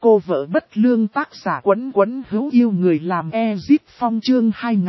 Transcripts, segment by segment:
Cô vợ bất lương tác giả Quấn Quấn hữu yêu người làm Ezip Phong chương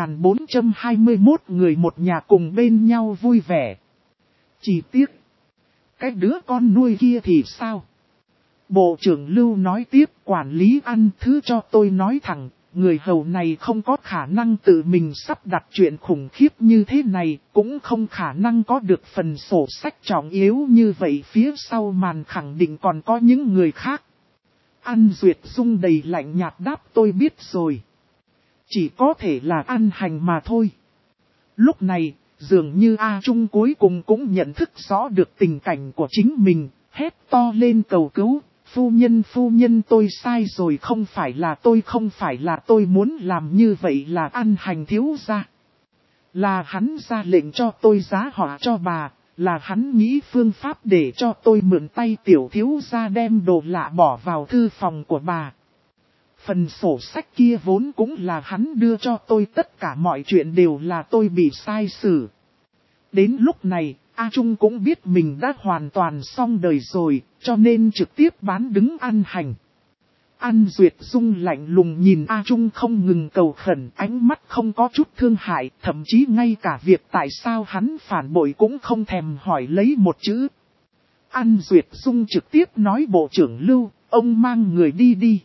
2421 người một nhà cùng bên nhau vui vẻ. Chỉ tiếc, cái đứa con nuôi kia thì sao? Bộ trưởng Lưu nói tiếp, quản lý ăn thứ cho tôi nói thẳng, người hầu này không có khả năng tự mình sắp đặt chuyện khủng khiếp như thế này, cũng không khả năng có được phần sổ sách trọng yếu như vậy, phía sau màn khẳng định còn có những người khác. An Duyệt Dung đầy lạnh nhạt đáp, tôi biết rồi. Chỉ có thể là An Hành mà thôi. Lúc này, dường như A Trung cuối cùng cũng nhận thức rõ được tình cảnh của chính mình, hét to lên cầu cứu. Phu nhân tôi sai rồi, không phải là tôi muốn làm như vậy, là An Hành thiếu gia. Là hắn ra lệnh cho tôi giá họa cho bà, là hắn nghĩ phương pháp để cho tôi mượn tay tiểu thiếu gia đem đồ lạ bỏ vào thư phòng của bà. Phần sổ sách kia vốn cũng là hắn đưa cho tôi, tất cả mọi chuyện đều là tôi bị sai xử. Đến lúc này, A Trung cũng biết mình đã hoàn toàn xong đời rồi, cho nên trực tiếp bán đứng An Hành. An Duyệt Dung lạnh lùng nhìn A Trung không ngừng cầu khẩn, ánh mắt không có chút thương hại, thậm chí ngay cả việc tại sao hắn phản bội cũng không thèm hỏi lấy một chữ. An Duyệt Dung trực tiếp nói, bộ trưởng Lưu, ông mang người đi đi.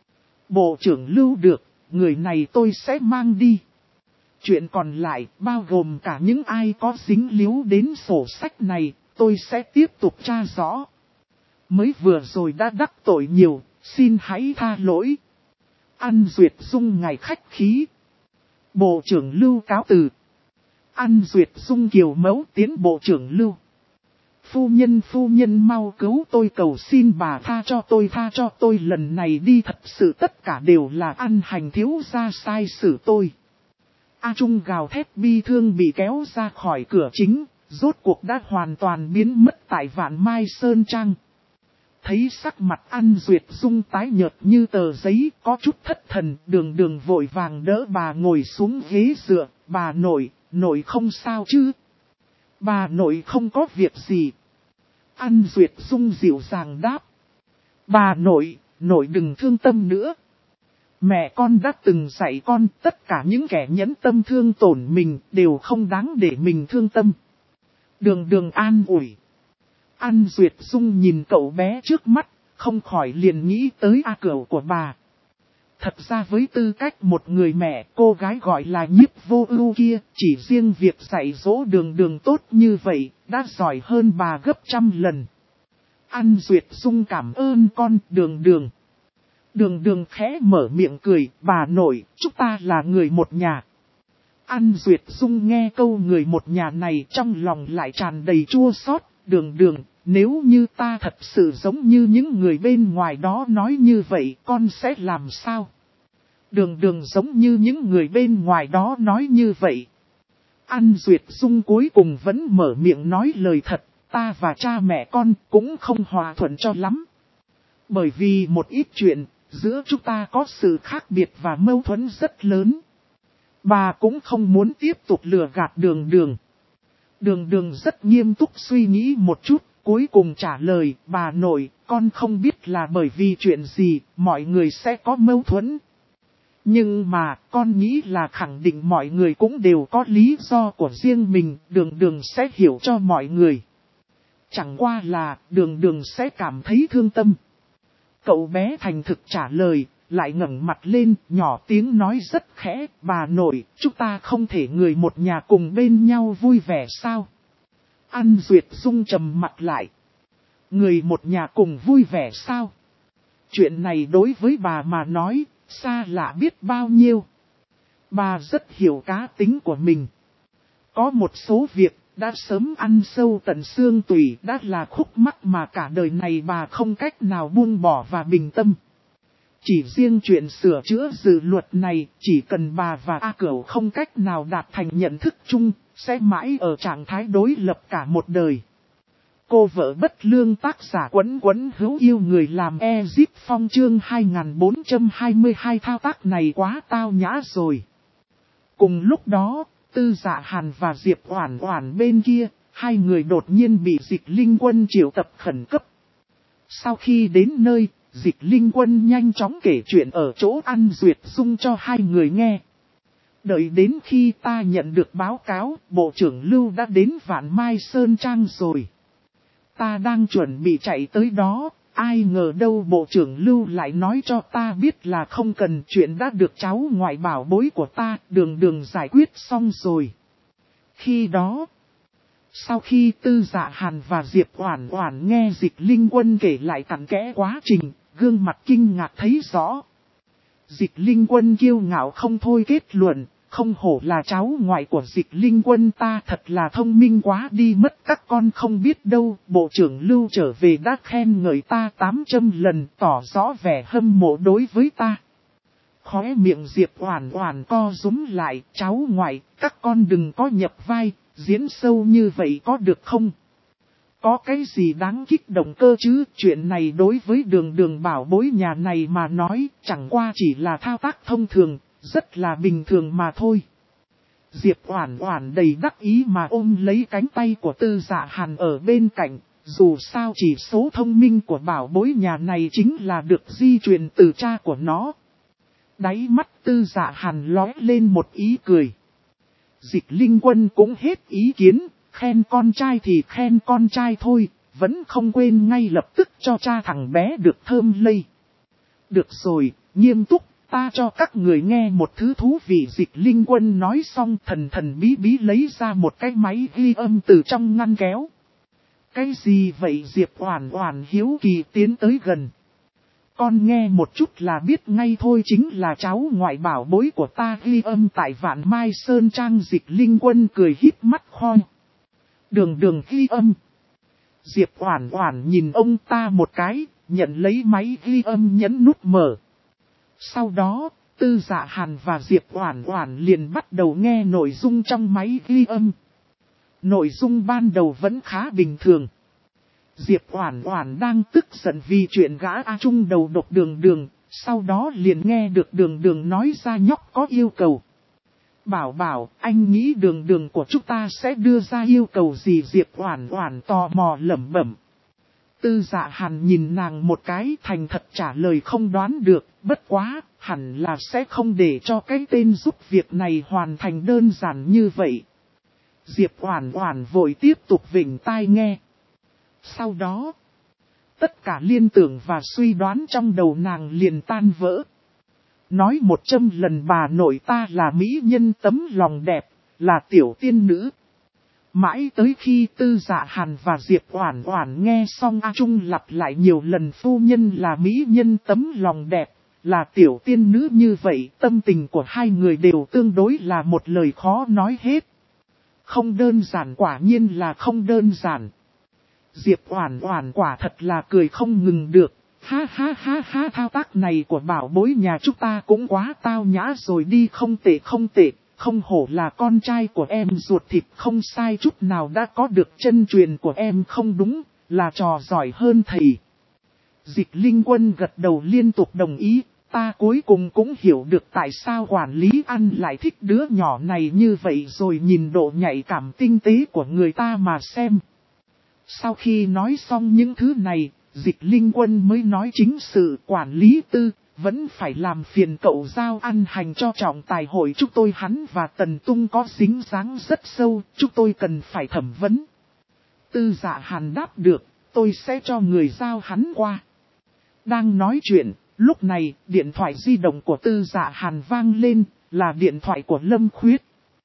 Bộ trưởng Lưu được, người này tôi sẽ mang đi. Chuyện còn lại, bao gồm cả những ai có dính líu đến sổ sách này, tôi sẽ tiếp tục tra rõ. Mới vừa rồi đã đắc tội nhiều, xin hãy tha lỗi. An Duyệt Dung ngài khách khí. Bộ trưởng Lưu cáo từ. An Duyệt Dung kiều mẫu tiến bộ trưởng Lưu. Phu nhân mau cứu tôi, cầu xin bà tha cho tôi lần này đi, thật sự tất cả đều là An Hành thiếu gia sai xử tôi. A Trung gào thét bi thương bị kéo ra khỏi cửa chính, rốt cuộc đã hoàn toàn biến mất tại Vạn Mai Sơn Trang. Thấy sắc mặt An Duyệt Dung tái nhợt như tờ giấy, có chút thất thần, đường vội vàng đỡ bà ngồi xuống ghế dựa. Bà nội không sao chứ? Bà nội không có việc gì. An Duyệt Dung dịu dàng đáp. Bà nội đừng thương tâm nữa. Mẹ con đã từng dạy con, tất cả những kẻ nhẫn tâm thương tổn mình đều không đáng để mình thương tâm. Đường an ủi. An Duyệt Dung nhìn cậu bé trước mắt, không khỏi liền nghĩ tới A Cửu của bà. Thật ra với tư cách một người mẹ, cô gái gọi là Nhiếp Vô Ưu kia, chỉ riêng việc dạy dỗ đường tốt như vậy, đã giỏi hơn bà gấp trăm lần. An Duyệt Dung cảm ơn con, Đường khẽ mở miệng cười, bà nội, chúng ta là người một nhà. An Duyệt Dung nghe câu người một nhà này trong lòng lại tràn đầy chua xót. Đường, nếu như ta thật sự giống như những người bên ngoài đó nói như vậy, con sẽ làm sao? Đường giống như những người bên ngoài đó nói như vậy. An Duyệt Dung cuối cùng vẫn mở miệng nói lời thật, ta và cha mẹ con cũng không hòa thuận cho lắm. Bởi vì một ít chuyện, giữa chúng ta có sự khác biệt và mâu thuẫn rất lớn. Bà cũng không muốn tiếp tục lừa gạt đường. Đường rất nghiêm túc suy nghĩ một chút, cuối cùng trả lời, bà nội, con không biết là bởi vì chuyện gì, mọi người sẽ có mâu thuẫn. Nhưng mà, con nghĩ là khẳng định mọi người cũng đều có lý do của riêng mình, đường sẽ hiểu cho mọi người. Chẳng qua là, đường sẽ cảm thấy thương tâm. Cậu bé thành thực trả lời, lại ngẩng mặt lên, nhỏ tiếng nói rất khẽ, bà nội, chúng ta không thể người một nhà cùng bên nhau vui vẻ sao? An Duyệt Dung trầm mặt lại. Người một nhà cùng vui vẻ sao? Chuyện này đối với bà mà nói, xa lạ biết bao nhiêu. Bà rất hiểu cá tính của mình. Có một số việc, đã sớm ăn sâu tận xương tủy, đã là khúc mắc mà cả đời này bà không cách nào buông bỏ và bình tâm. Chỉ riêng chuyện sửa chữa dự luật này, chỉ cần bà và A Cửu không cách nào đạt thành nhận thức chung, sẽ mãi ở trạng thái đối lập cả một đời. Cô vợ bất lương tác giả Quấn hữu yêu người làm Ezip Phong chương 2422 thao tác này quá tao nhã rồi. Cùng lúc đó, Tư Dạ Hàn và Diệp Oản Oản bên kia, hai người đột nhiên bị Dịch Linh Quân triệu tập khẩn cấp. Sau khi đến nơi, Dịch Linh Quân nhanh chóng kể chuyện ở chỗ ăn duyệt dung cho hai người nghe. Đợi đến khi ta nhận được báo cáo, Bộ trưởng Lưu đã đến Vạn Mai Sơn Trang rồi. Ta đang chuẩn bị chạy tới đó, ai ngờ đâu Bộ trưởng Lưu lại nói cho ta biết là không cần, chuyện đã được cháu ngoại bảo bối của ta đường đường giải quyết xong rồi. Khi đó, sau khi Tư Dạ Hàn và Diệp Oản Oản nghe Dịch Linh Quân kể lại cặn kẽ quá trình, gương mặt kinh ngạc thấy rõ. Dịch Linh Quân kiêu ngạo không thôi kết luận, không hổ là cháu ngoại của Dịch Linh Quân, ta thật là thông minh quá đi mất, các con không biết đâu. Bộ trưởng Lưu trở về đã khen ngợi ta 800 lần, tỏ rõ vẻ hâm mộ đối với ta. Khóe miệng Diệp Oản Oản co rúm lại, cháu ngoại, các con đừng có nhập vai, diễn sâu như vậy có được không? Có cái gì đáng kích động cơ chứ, chuyện này đối với đường đường bảo bối nhà này mà nói, chẳng qua chỉ là thao tác thông thường, rất là bình thường mà thôi. Diệp Oản Oản đầy đắc ý mà ôm lấy cánh tay của Tư Dạ Hàn ở bên cạnh, dù sao chỉ số thông minh của bảo bối nhà này chính là được di truyền từ cha của nó. Đáy mắt Tư Dạ Hàn lóe lên một ý cười. Dịch Linh Quân cũng hết ý kiến, khen con trai thì khen con trai thôi, vẫn không quên ngay lập tức cho cha thằng bé được thơm lây. Được rồi, nghiêm túc, ta cho các người nghe một thứ thú vị. Dịch Linh Quân nói xong thần thần bí bí lấy ra một cái máy ghi âm từ trong ngăn kéo. Cái gì vậy? Diệp Oản Oản hiếu kỳ tiến tới gần. Con nghe một chút là biết ngay thôi, chính là cháu ngoại bảo bối của ta ghi âm tại Vạn Mai Sơn Trang. Dịch Linh Quân cười híp mắt khoi. Đường đường ghi âm. Diệp Oản Oản nhìn ông ta một cái, nhận lấy máy ghi âm nhấn nút mở. Sau đó, Tư Dạ Hàn và Diệp Oản Oản liền bắt đầu nghe nội dung trong máy ghi âm. Nội dung ban đầu vẫn khá bình thường. Diệp Oản Oản đang tức giận vì chuyện gã A Trung đầu độc đường đường, sau đó liền nghe được đường đường nói ra nhóc có yêu cầu. Bảo bảo, anh nghĩ đường đường của chúng ta sẽ đưa ra yêu cầu gì? Diệp Oản Oản tò mò lẩm bẩm. Tư Dạ Hàn nhìn nàng một cái, thành thật trả lời không đoán được, bất quá, hẳn là sẽ không để cho cái tên giúp việc này hoàn thành đơn giản như vậy. Diệp Oản Oản vội tiếp tục vểnh tai nghe. Sau đó, tất cả liên tưởng và suy đoán trong đầu nàng liền tan vỡ. Nói 100 lần bà nội ta là mỹ nhân tấm lòng đẹp, là tiểu tiên nữ. Mãi tới khi Tư Dạ Hàn và Diệp Oản Oản nghe xong A Trung lặp lại nhiều lần phu nhân là mỹ nhân tấm lòng đẹp, là tiểu tiên nữ như vậy, tâm tình của hai người đều tương đối là một lời khó nói hết. Không đơn giản, quả nhiên là không đơn giản. Diệp Oản Oản quả thật là cười không ngừng được. Ha ha ha ha, thao tác này của bảo bối nhà chúng ta cũng quá tao nhã rồi đi, không tệ không tệ, không hổ là con trai của em ruột thịt, không sai chút nào, đã có được chân truyền của em, không đúng, là trò giỏi hơn thầy. Dịch Linh Quân gật đầu liên tục đồng ý, ta cuối cùng cũng hiểu được tại sao quản lý ăn lại thích đứa nhỏ này như vậy rồi, nhìn độ nhạy cảm tinh tế của người ta mà xem. Sau khi nói xong những thứ này, Dịch Linh Quân mới nói chính sự. Quản lý Tư, vẫn phải làm phiền cậu giao ăn hành cho trọng tài hội chúng tôi, hắn và Tần Tung có dính dáng rất sâu, chúng tôi cần phải thẩm vấn. Tư Dạ Hàn đáp được, tôi sẽ cho người giao hắn qua. Đang nói chuyện, lúc này điện thoại di động của Tư Dạ Hàn vang lên, là điện thoại của Lâm Khuyết.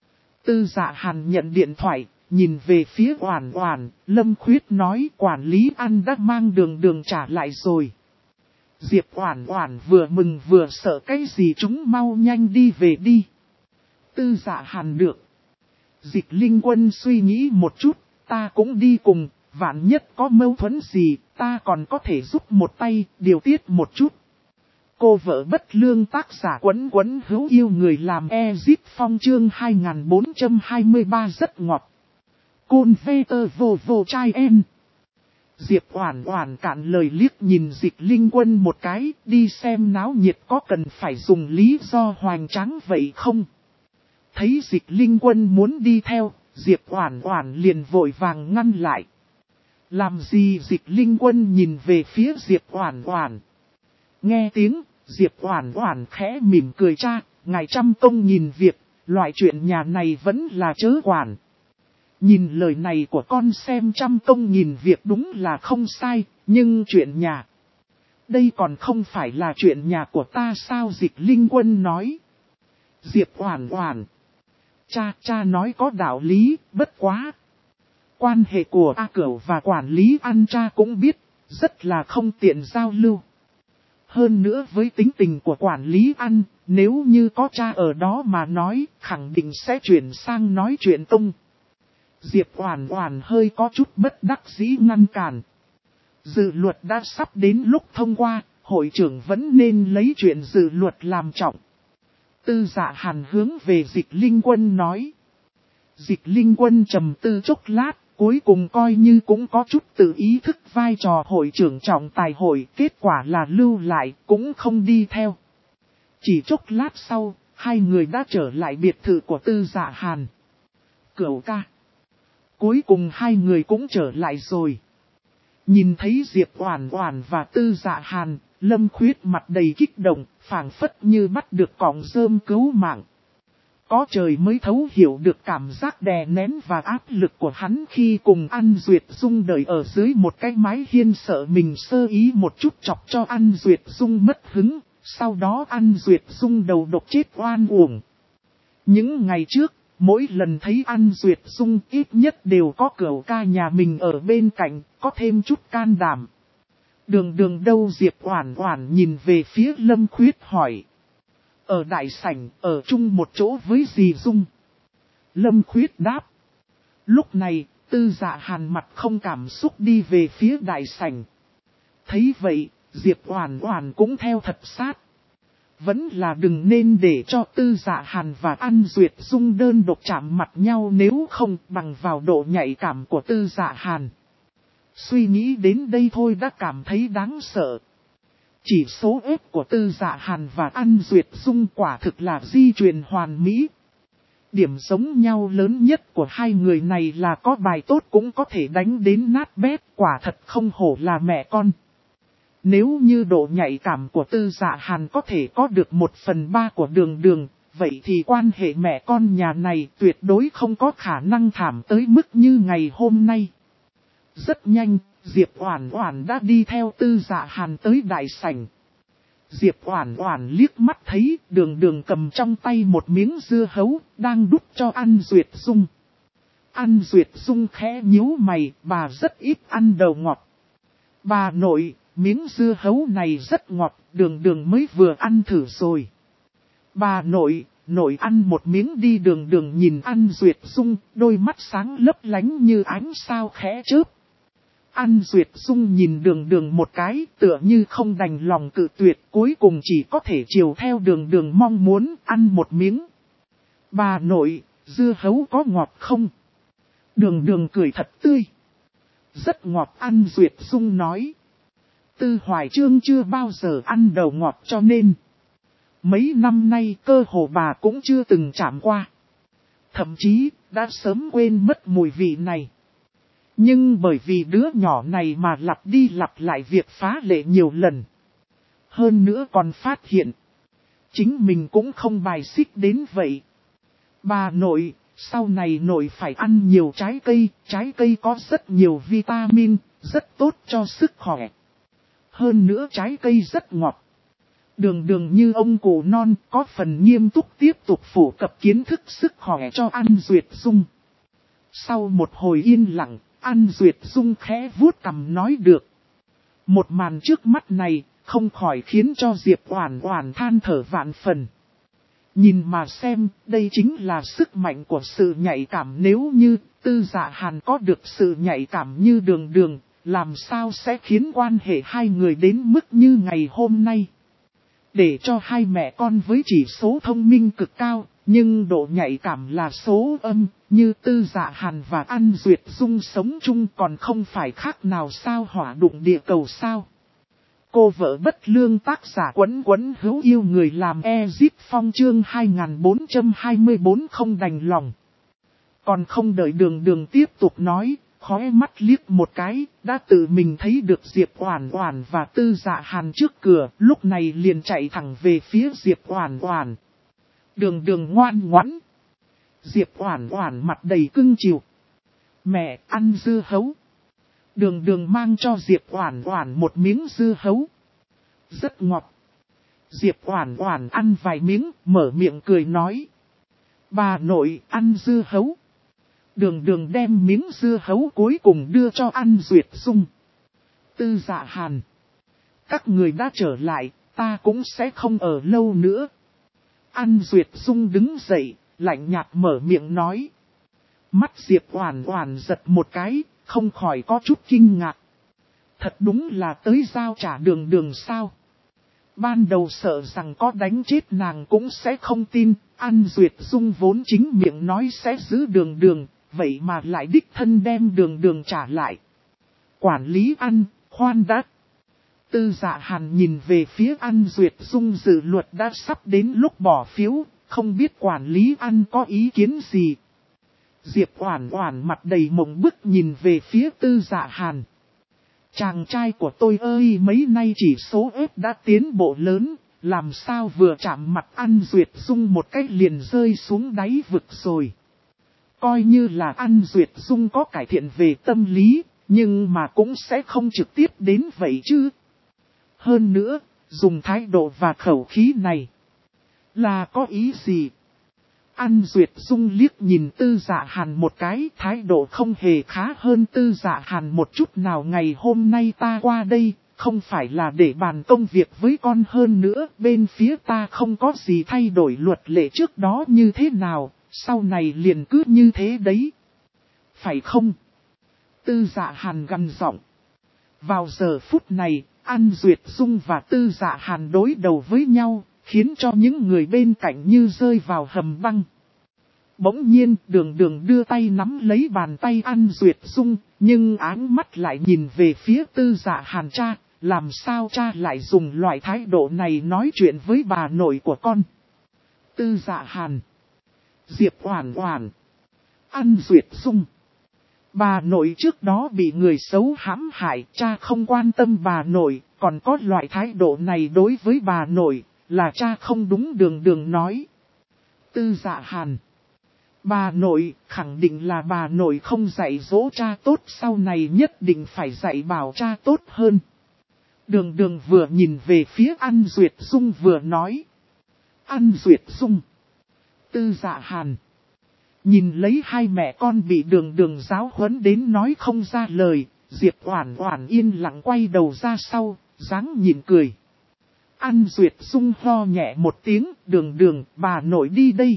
Tư Dạ Hàn nhận điện thoại, nhìn về phía Oản Oản, Lâm Khuyết nói quản lý ăn đã mang đường đường trả lại rồi. Diệp Oản Oản vừa mừng vừa sợ, cái gì chúng mau nhanh đi về đi. Tư Dạ Hàn được. Dịch Linh Quân suy nghĩ một chút, ta cũng đi cùng, vạn nhất có mâu thuẫn gì, ta còn có thể giúp một tay, điều tiết một chút. Cô vợ bất lương, tác giả Quấn Quấn hữu yêu người làm Ezip Phong, chương 2423 rất ngọt. Côn vê tơ vô vô trai em. Diệp Oản Oản cạn lời liếc nhìn Dịch Linh Quân một cái, đi xem náo nhiệt có cần phải dùng lý do hoành tráng vậy không? Thấy Dịch Linh Quân muốn đi theo, Diệp Oản Oản liền vội vàng ngăn lại. Làm gì? Dịch Linh Quân nhìn về phía Diệp Oản Oản. Nghe tiếng, Diệp Oản Oản khẽ mỉm cười cha, ngài trăm công nghìn việc, loại chuyện nhà này vẫn là chớ quản. Nhìn lời này của con xem trăm công nghìn việc đúng là không sai, nhưng chuyện nhà. Đây còn không phải là chuyện nhà của ta sao Dịch Linh Quân nói. Diệp Oản Oản. Cha nói có đạo lý, bất quá. Quan hệ của A Cửu và quản lý Ăn cha cũng biết, rất là không tiện giao lưu. Hơn nữa với tính tình của quản lý Ăn, nếu như có cha ở đó mà nói, khẳng định sẽ chuyển sang nói chuyện tung. Diệp Oản Oản hơi có chút bất đắc dĩ ngăn cản. Dự luật đã sắp đến lúc thông qua, hội trưởng vẫn nên lấy chuyện dự luật làm trọng. Tư Dạ Hàn hướng về Dịch Linh Quân nói. Dịch Linh Quân trầm tư chốc lát, cuối cùng coi như cũng có chút tự ý thức vai trò hội trưởng trọng tài hội, kết quả là lưu lại, cũng không đi theo. Chỉ chốc lát sau, hai người đã trở lại biệt thự của Tư Dạ Hàn. Cửu ca. Cuối cùng hai người cũng trở lại rồi. Nhìn thấy Diệp Oản Oản và Tư Dạ Hàn, Lâm Khuyết mặt đầy kích động, phảng phất như bắt được cọng rơm cứu mạng. Có trời mới thấu hiểu được cảm giác đè nén và áp lực của hắn khi cùng An Duyệt Dung đợi ở dưới một cái mái hiên, sợ mình sơ ý một chút chọc cho An Duyệt Dung mất hứng, sau đó An Duyệt Dung đầu độc chết oan uổng. Những ngày trước, mỗi lần thấy An Duyệt Dung ít nhất đều có Cửu ca nhà mình ở bên cạnh, có thêm chút can đảm. Đường đâu Diệp Oản Oản nhìn về phía Lâm Khuyết hỏi. Ở đại sảnh, ở chung một chỗ với dì Dung. Lâm Khuyết đáp. Lúc này, Tư Dạ Hàn mặt không cảm xúc đi về phía đại sảnh. Thấy vậy, Diệp Oản Oản cũng theo thật sát. Vẫn là đừng nên để cho Tư Dạ Hàn và An Duyệt Dung đơn độc chạm mặt nhau, nếu không bằng vào độ nhạy cảm của Tư Dạ Hàn. Suy nghĩ đến đây thôi đã cảm thấy đáng sợ. Chỉ số ép của Tư Dạ Hàn và An Duyệt Dung quả thực là di truyền hoàn mỹ. Điểm giống nhau lớn nhất của hai người này là có bài tốt cũng có thể đánh đến nát bét, quả thật không hổ là mẹ con. Nếu như độ nhạy cảm của Tư Dạ Hàn có thể có được 1/3 của Đường, vậy thì quan hệ mẹ con nhà này tuyệt đối không có khả năng thảm tới mức như ngày hôm nay. Rất nhanh, Diệp Oản Oản đã đi theo Tư Dạ Hàn tới đại sảnh. Diệp Oản Oản liếc mắt thấy Đường cầm trong tay một miếng dưa hấu, đang đút cho An Duyệt Dung. An Duyệt Dung khẽ nhíu mày, bà rất ít ăn đồ ngọt. Bà nội, miếng dưa hấu này rất ngọt, Đường mới vừa ăn thử rồi. Bà nội ăn một miếng đi. Đường nhìn An Duyệt Dung, đôi mắt sáng lấp lánh như ánh sao khẽ chớp. An Duyệt Dung nhìn Đường một cái, tựa như không đành lòng cự tuyệt, cuối cùng chỉ có thể chiều theo Đường mong muốn ăn một miếng. Bà nội, dưa hấu có ngọt không? Đường cười thật tươi. Rất ngọt, An Duyệt Dung nói. Tư Hoài Chương chưa bao giờ ăn đầu ngọt cho nên mấy năm nay cơ hồ bà cũng chưa từng chạm qua. Thậm chí, đã sớm quên mất mùi vị này. Nhưng bởi vì đứa nhỏ này mà lặp đi lặp lại việc phá lệ nhiều lần. Hơn nữa còn phát hiện. Chính mình cũng không bài xích đến vậy. Bà nội, sau này nội phải ăn nhiều trái cây có rất nhiều vitamin, rất tốt cho sức khỏe. Hơn nữa trái cây rất ngọt. Đường như ông cụ non có phần nghiêm túc tiếp tục phổ cập kiến thức sức khỏe cho An Duyệt Dung. Sau một hồi yên lặng, An Duyệt Dung khẽ vuốt cằm nói được. Một màn trước mắt này không khỏi khiến cho Diệp Oản Oản than thở vạn phần. Nhìn mà xem, đây chính là sức mạnh của sự nhạy cảm. Nếu như Tư Dạ Hàn có được sự nhạy cảm như Đường, làm sao sẽ khiến quan hệ hai người đến mức như ngày hôm nay. Để cho hai mẹ con với chỉ số thông minh cực cao, nhưng độ nhạy cảm là số âm, như Tư Dạ Hàn và An Duyệt Dung sống chung còn không phải khác nào sao hỏa đụng địa cầu sao. Cô vợ bất lương tác giả Quấn hữu yêu người làm Ezip Phong chương 2424 không đành lòng. Còn không đợi Đường tiếp tục nói, khóe mắt liếc một cái, đã tự mình thấy được Diệp Oản Oản và Tư Dạ Hàn trước cửa, lúc này liền chạy thẳng về phía Diệp Oản Oản. Đường Đường ngoan ngoãn. Diệp Oản Oản mặt đầy cưng chiều. Mẹ, ăn dưa hấu. Đường Đường mang cho Diệp Oản Oản một miếng dưa hấu. Rất ngọt. Diệp Oản Oản ăn vài miếng, mở miệng cười nói. Bà nội, ăn dưa hấu. Đường Đường đem miếng dưa hấu cuối cùng đưa cho An Duyệt Dung. Tư Dạ Hàn. Các người đã trở lại, ta cũng sẽ không ở lâu nữa. An Duyệt Dung đứng dậy, lạnh nhạt mở miệng nói. Mắt Diệp Oản Oản giật một cái, không khỏi có chút kinh ngạc. Thật đúng là tới giao trả Đường Đường sao? Ban đầu sợ rằng có đánh chết nàng cũng sẽ không tin, An Duyệt Dung vốn chính miệng nói sẽ giữ Đường Đường, vậy mà lại đích thân đem Đường Đường trả lại. Quản lý An, khoan đã. Tư Dạ Hàn nhìn về phía An Duyệt Dung, dự luật đã sắp đến lúc bỏ phiếu, không biết quản lý An có ý kiến gì. Diệp Oản Oản mặt đầy mộng bức nhìn về phía Tư Dạ Hàn. Chàng trai của tôi ơi, mấy nay chỉ số ếp đã tiến bộ lớn, làm sao vừa chạm mặt An Duyệt Dung một cách liền rơi xuống đáy vực rồi. Coi như là An Duyệt Dung có cải thiện về tâm lý, nhưng mà cũng sẽ không trực tiếp đến vậy chứ. Hơn nữa, dùng thái độ và khẩu khí này là có ý gì? An Duyệt Dung liếc nhìn Tư Dạ Hàn một cái, thái độ không hề khá hơn Tư Dạ Hàn một chút nào. Ngày hôm nay ta qua đây, không phải là để bàn công việc với con, hơn nữa, bên phía ta không có gì thay đổi luật lệ trước đó như thế nào, sau này liền cứ như thế đấy. Phải không? Tư Dạ Hàn gằn giọng. Vào giờ phút này, An Duyệt Dung và Tư Dạ Hàn đối đầu với nhau, khiến cho những người bên cạnh như rơi vào hầm băng. Bỗng nhiên, Đường Đường đưa tay nắm lấy bàn tay An Duyệt Dung, nhưng áng mắt lại nhìn về phía Tư Dạ Hàn. Cha, làm sao cha lại dùng loại thái độ này nói chuyện với bà nội của con? Tư Dạ Hàn, Diệp Oản Oản, An Duyệt Dung. Bà nội trước đó bị người xấu hãm hại, cha không quan tâm bà nội, còn có loại thái độ này đối với bà nội, là cha không đúng. Đường Đường nói. Tư Dạ Hàn, bà nội, khẳng định là bà nội không dạy dỗ cha tốt, sau này nhất định phải dạy bảo cha tốt hơn. Đường Đường vừa nhìn về phía An Duyệt Dung vừa nói. An Duyệt Dung, Tư Dạ Hàn. Nhìn lấy hai mẹ con bị Đường Đường giáo huấn đến nói không ra lời, Diệp Oản Oản yên lặng quay đầu ra sau, dáng nhìn cười. An Duyệt Dung ho nhẹ một tiếng, Đường Đường, bà nội đi đây.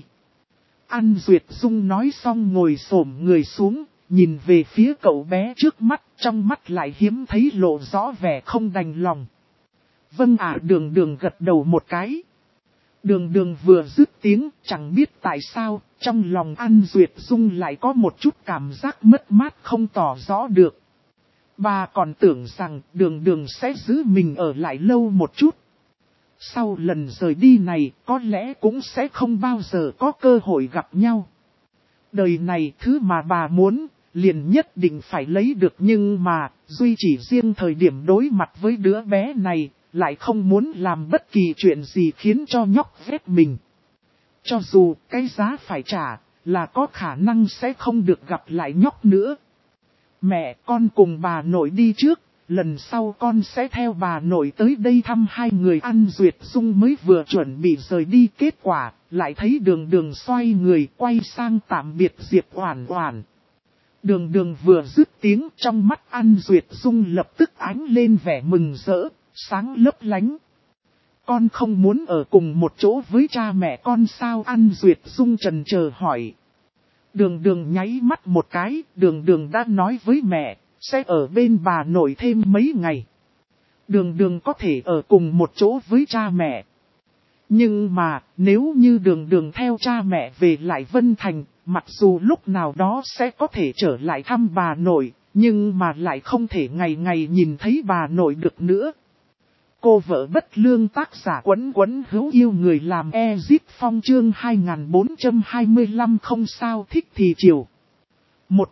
An Duyệt Dung nói xong ngồi xổm người xuống, nhìn về phía cậu bé trước mắt, trong mắt lại hiếm thấy lộ rõ vẻ không đành lòng. Vâng ạ. Đường Đường gật đầu một cái. Đường Đường vừa dứt tiếng, chẳng biết tại sao, trong lòng An Duyệt Dung lại có một chút cảm giác mất mát không tỏ rõ được. Bà còn tưởng rằng Đường Đường sẽ giữ mình ở lại lâu một chút. Sau lần rời đi này, có lẽ cũng sẽ không bao giờ có cơ hội gặp nhau. Đời này thứ mà bà muốn, liền nhất định phải lấy được, nhưng mà, duy chỉ riêng thời điểm đối mặt với đứa bé này, lại không muốn làm bất kỳ chuyện gì khiến cho nhóc ghét mình. Cho dù cái giá phải trả, là có khả năng sẽ không được gặp lại nhóc nữa. Mẹ, con cùng bà nội đi trước. Lần sau con sẽ theo bà nội tới đây thăm hai người. An Duyệt Dung mới vừa chuẩn bị rời đi, kết quả, lại thấy Đường Đường xoay người quay sang tạm biệt Diệp Oản Oản. Đường Đường vừa dứt tiếng, trong mắt An Duyệt Dung lập tức ánh lên vẻ mừng rỡ, sáng lấp lánh. Con không muốn ở cùng một chỗ với cha mẹ con sao? An Duyệt Dung chần chờ hỏi. Đường Đường nháy mắt một cái, Đường Đường đã nói với mẹ, sẽ ở bên bà nội thêm mấy ngày. Đường Đường có thể ở cùng một chỗ với cha mẹ. Nhưng mà, nếu như Đường Đường theo cha mẹ về lại Vân Thành, mặc dù lúc nào đó sẽ có thể trở lại thăm bà nội, nhưng mà lại không thể ngày ngày nhìn thấy bà nội được nữa. Cô vợ bất lương, tác giả Quấn Quấn hữu yêu người làm Ezip Phong, chương 2425. Không sao thích thì chiều. Một bên,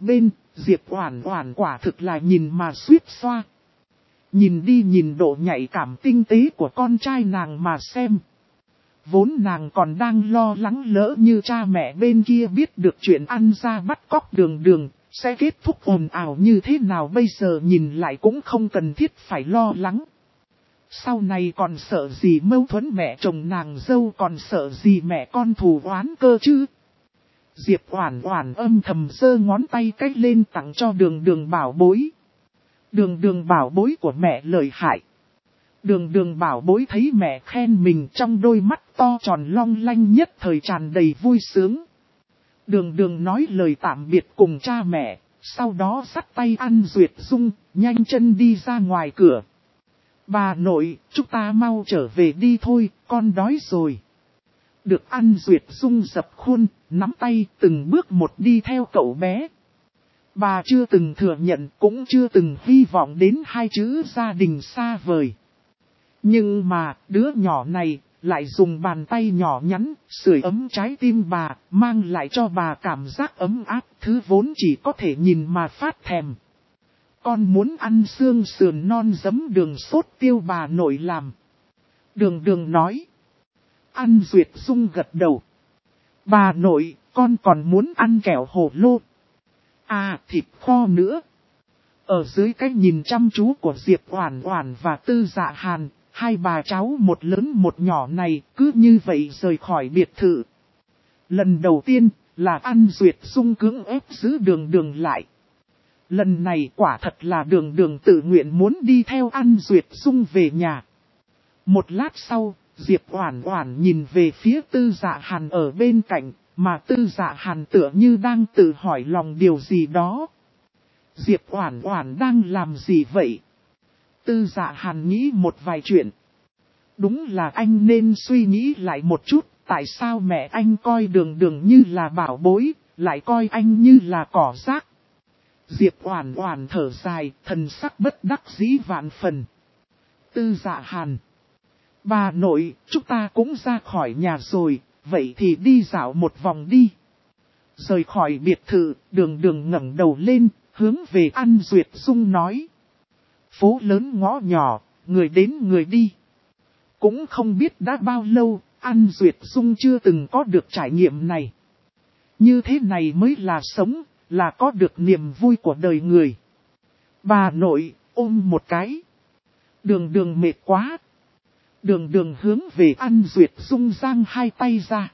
Diệp Oản Oản quả thực là nhìn mà suýt xoa. Nhìn đi nhìn độ nhạy cảm tinh tế của con trai nàng mà xem. Vốn nàng còn đang lo lắng lỡ như cha mẹ bên kia biết được chuyện ăn ra bắt cóc Đường Đường, sẽ kết thúc ồn ào như thế nào, bây giờ nhìn lại cũng không cần thiết phải lo lắng. Sau này còn sợ gì mâu thuẫn mẹ chồng nàng dâu, còn sợ gì mẹ con thù oán cơ chứ. Diệp Oản Oản âm thầm giơ ngón tay cách lên tặng cho Đường Đường bảo bối. Đường Đường bảo bối của mẹ lợi hại. Đường Đường bảo bối thấy mẹ khen mình, trong đôi mắt to tròn long lanh nhất thời tràn đầy vui sướng. Đường Đường nói lời tạm biệt cùng cha mẹ, sau đó dắt tay An Duyệt Dung, nhanh chân đi ra ngoài cửa. Bà nội, chúng ta mau trở về đi thôi, con đói rồi. Được An Duyệt Dung dập khuôn, nắm tay từng bước một đi theo cậu bé. Bà chưa từng thừa nhận, cũng chưa từng hy vọng đến hai chữ gia đình xa vời. Nhưng mà, đứa nhỏ này, lại dùng bàn tay nhỏ nhắn, sưởi ấm trái tim bà, mang lại cho bà cảm giác ấm áp, thứ vốn chỉ có thể nhìn mà phát thèm. Con muốn ăn xương sườn non giấm đường sốt tiêu bà nội làm. Đường Đường nói. An Duyệt Dung gật đầu. Bà nội, con còn muốn ăn kẹo hồ lô. À, thịt kho nữa. Ở dưới cái nhìn chăm chú của Diệp Oản Oản và Tư Dạ Hàn, hai bà cháu một lớn một nhỏ này cứ như vậy rời khỏi biệt thự. Lần đầu tiên là An Duyệt Dung cưỡng ép giữ Đường Đường lại. Lần này quả thật là Đường Đường tự nguyện muốn đi theo An Duyệt Dung về nhà. Một lát sau, Diệp Oản Oản nhìn về phía Tư Dạ Hàn ở bên cạnh, mà Tư Dạ Hàn tựa như đang tự hỏi lòng điều gì đó. Diệp Oản Oản đang làm gì vậy? Tư Dạ Hàn nghĩ một vài chuyện. Đúng là anh nên suy nghĩ lại một chút, tại sao mẹ anh coi Đường Đường như là bảo bối, lại coi anh như là cỏ rác. Diệp Oản Oản thở dài, thần sắc bất đắc dĩ vạn phần. Tư Dạ Hàn. Bà nội, chúng ta cũng ra khỏi nhà rồi, vậy thì đi dạo một vòng đi. Rời khỏi biệt thự, Đường Đường ngẩng đầu lên, hướng về An Duyệt Dung nói. Phố lớn ngõ nhỏ, người đến người đi. Cũng không biết đã bao lâu, An Duyệt Dung chưa từng có được trải nghiệm này. Như thế này mới là sống, là có được niềm vui của đời người. Bà nội, ôm một cái. Đường Đường mệt quá. Đường Đường hướng về An Duyệt Dung giang hai tay ra.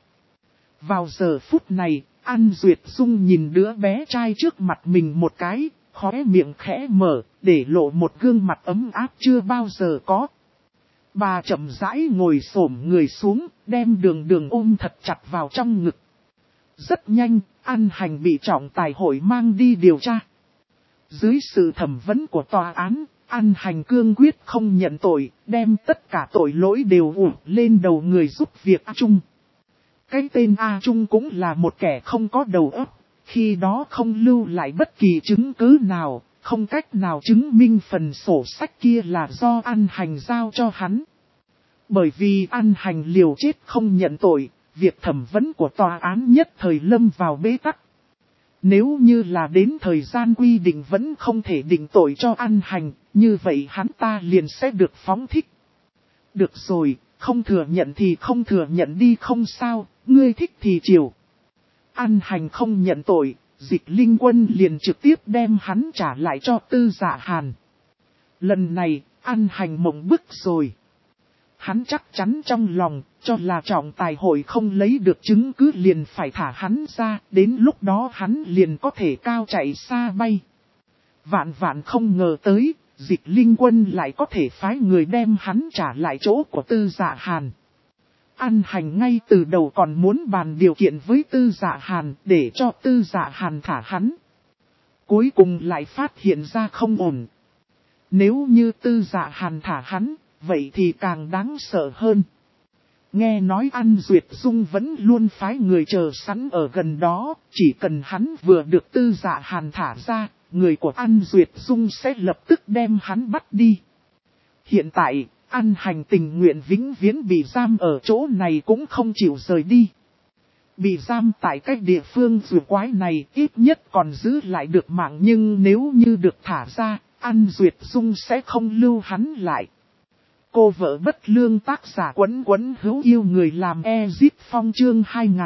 Vào giờ phút này, An Duyệt Dung nhìn đứa bé trai trước mặt mình một cái, khóe miệng khẽ mở, để lộ một gương mặt ấm áp chưa bao giờ có. Bà chậm rãi ngồi xổm người xuống, đem Đường Đường ôm thật chặt vào trong ngực. Rất nhanh, An Hành bị trọng tài hội mang đi điều tra. Dưới sự thẩm vấn của tòa án, An Hành cương quyết không nhận tội, đem tất cả tội lỗi đều ủ lên đầu người giúp việc A Trung. Cái tên A Trung cũng là một kẻ không có đầu óc, khi đó không lưu lại bất kỳ chứng cứ nào, không cách nào chứng minh phần sổ sách kia là do An Hành giao cho hắn. Bởi vì An Hành liều chết không nhận tội, việc thẩm vấn của tòa án nhất thời lâm vào bế tắc. Nếu như là đến thời gian quy định vẫn không thể định tội cho An Hành, như vậy hắn ta liền sẽ được phóng thích. Được rồi, không thừa nhận thì không thừa nhận đi không sao, ngươi thích thì chiều. An Hành không nhận tội, Dịch Linh Quân liền trực tiếp đem hắn trả lại cho Tư Dạ Hàn. Lần này, An Hành mộng bức rồi. Hắn chắc chắn trong lòng, cho là trọng tài hội không lấy được chứng cứ liền phải thả hắn ra, đến lúc đó hắn liền có thể cao chạy xa bay. Vạn vạn không ngờ tới, Dịch Linh Quân lại có thể phái người đem hắn trả lại chỗ của Tư Dạ Hàn. An Hành ngay từ đầu còn muốn bàn điều kiện với Tư Dạ Hàn để cho Tư Dạ Hàn thả hắn. Cuối cùng lại phát hiện ra không ổn. Nếu như Tư Dạ Hàn thả hắn, vậy thì càng đáng sợ hơn. Nghe nói An Duyệt Dung vẫn luôn phái người chờ sẵn ở gần đó, chỉ cần hắn vừa được Tư Dạ Hàn thả ra, người của An Duyệt Dung sẽ lập tức đem hắn bắt đi. Hiện tại, An Hành tình nguyện vĩnh viễn bị giam ở chỗ này cũng không chịu rời đi. Bị giam tại cái địa phương rùa quái này ít nhất còn giữ lại được mạng, nhưng nếu như được thả ra, An Duyệt Dung sẽ không lưu hắn lại. Cô vợ bất lương tác giả Quấn Quấn hữu yêu người làm Ezip Phong chương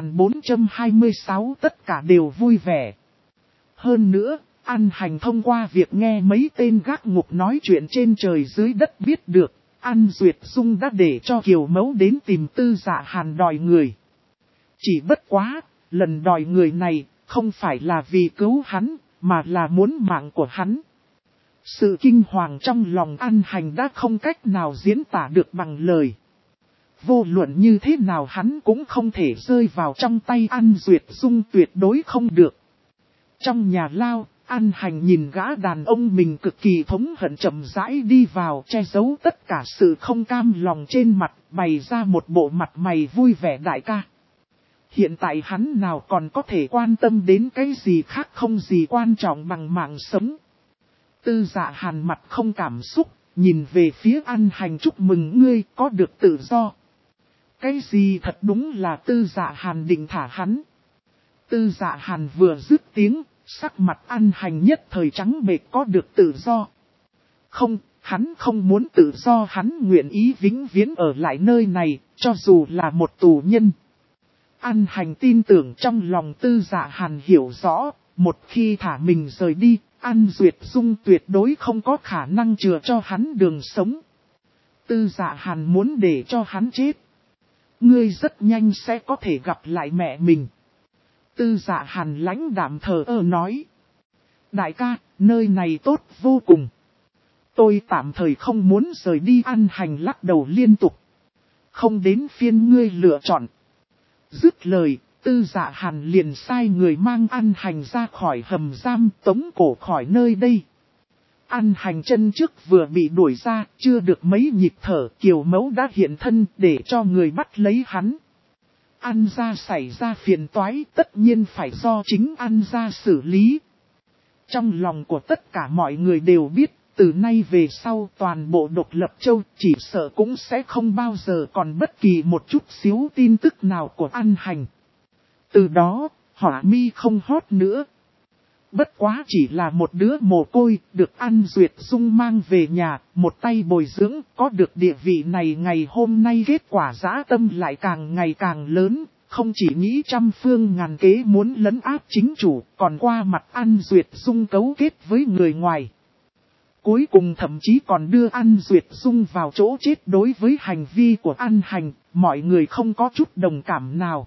2426 tất cả đều vui vẻ. Hơn nữa, An Hành thông qua việc nghe mấy tên gác ngục nói chuyện trên trời dưới đất biết được, An Duyệt Dung đã để cho Kiều Mẫu đến tìm Tư Dạ Hàn đòi người. Chỉ bất quá, lần đòi người này không phải là vì cứu hắn, mà là muốn mạng của hắn. Sự kinh hoàng trong lòng An Hành đã không cách nào diễn tả được bằng lời. Vô luận như thế nào hắn cũng không thể rơi vào trong tay An Duyệt Dung, tuyệt đối không được. Trong nhà lao, An Hành nhìn gã đàn ông mình cực kỳ thống hận chậm rãi đi vào, che giấu tất cả sự không cam lòng trên mặt, bày ra một bộ mặt mày vui vẻ đại ca. Hiện tại hắn nào còn có thể quan tâm đến cái gì khác, không gì quan trọng bằng mạng sống. Tư Dạ Hàn mặt không cảm xúc, nhìn về phía An Hành, chúc mừng ngươi có được tự do. Cái gì thật đúng là Tư Dạ Hàn định thả hắn. Tư Dạ Hàn vừa dứt tiếng, sắc mặt An Hành nhất thời trắng bệch, có được tự do. Không, hắn không muốn tự do, hắn nguyện ý vĩnh viễn ở lại nơi này, cho dù là một tù nhân. An Hành tin tưởng trong lòng Tư Dạ Hàn hiểu rõ, một khi thả mình rời đi, An Duyệt Dung tuyệt đối không có khả năng chừa cho hắn đường sống. Tư Dạ Hàn muốn để cho hắn chết. Ngươi rất nhanh sẽ có thể gặp lại mẹ mình. Tư Dạ Hàn lãnh đạm thờ ơ nói. Đại ca, nơi này tốt vô cùng. Tôi tạm thời không muốn rời đi. An Hành lắc đầu liên tục. Không đến phiên ngươi lựa chọn. Dứt lời, Tư Dạ Hàn liền sai người mang An Hành ra khỏi hầm giam, tống cổ khỏi nơi đây. An Hành chân trước vừa bị đuổi ra, chưa được mấy nhịp thở, Kiều Mẫu đã hiện thân để cho người bắt lấy hắn. An gia xảy ra phiền toái, tất nhiên phải do chính An gia xử lý. Trong lòng của tất cả mọi người đều biết, từ nay về sau toàn bộ Độc Lập Châu chỉ sợ cũng sẽ không bao giờ còn bất kỳ một chút xíu tin tức nào của An Hành. Từ đó, Hỏa Mi không hót nữa. Bất quá chỉ là một đứa mồ côi, được An Duyệt Dung mang về nhà, một tay bồi dưỡng, có được địa vị này ngày hôm nay kết quả dã tâm lại càng ngày càng lớn, không chỉ nghĩ trăm phương ngàn kế muốn lấn áp chính chủ, còn qua mặt An Duyệt Dung cấu kết với người ngoài. Cuối cùng thậm chí còn đưa An Duyệt Dung vào chỗ chết. Đối với hành vi của An Hành, mọi người không có chút đồng cảm nào.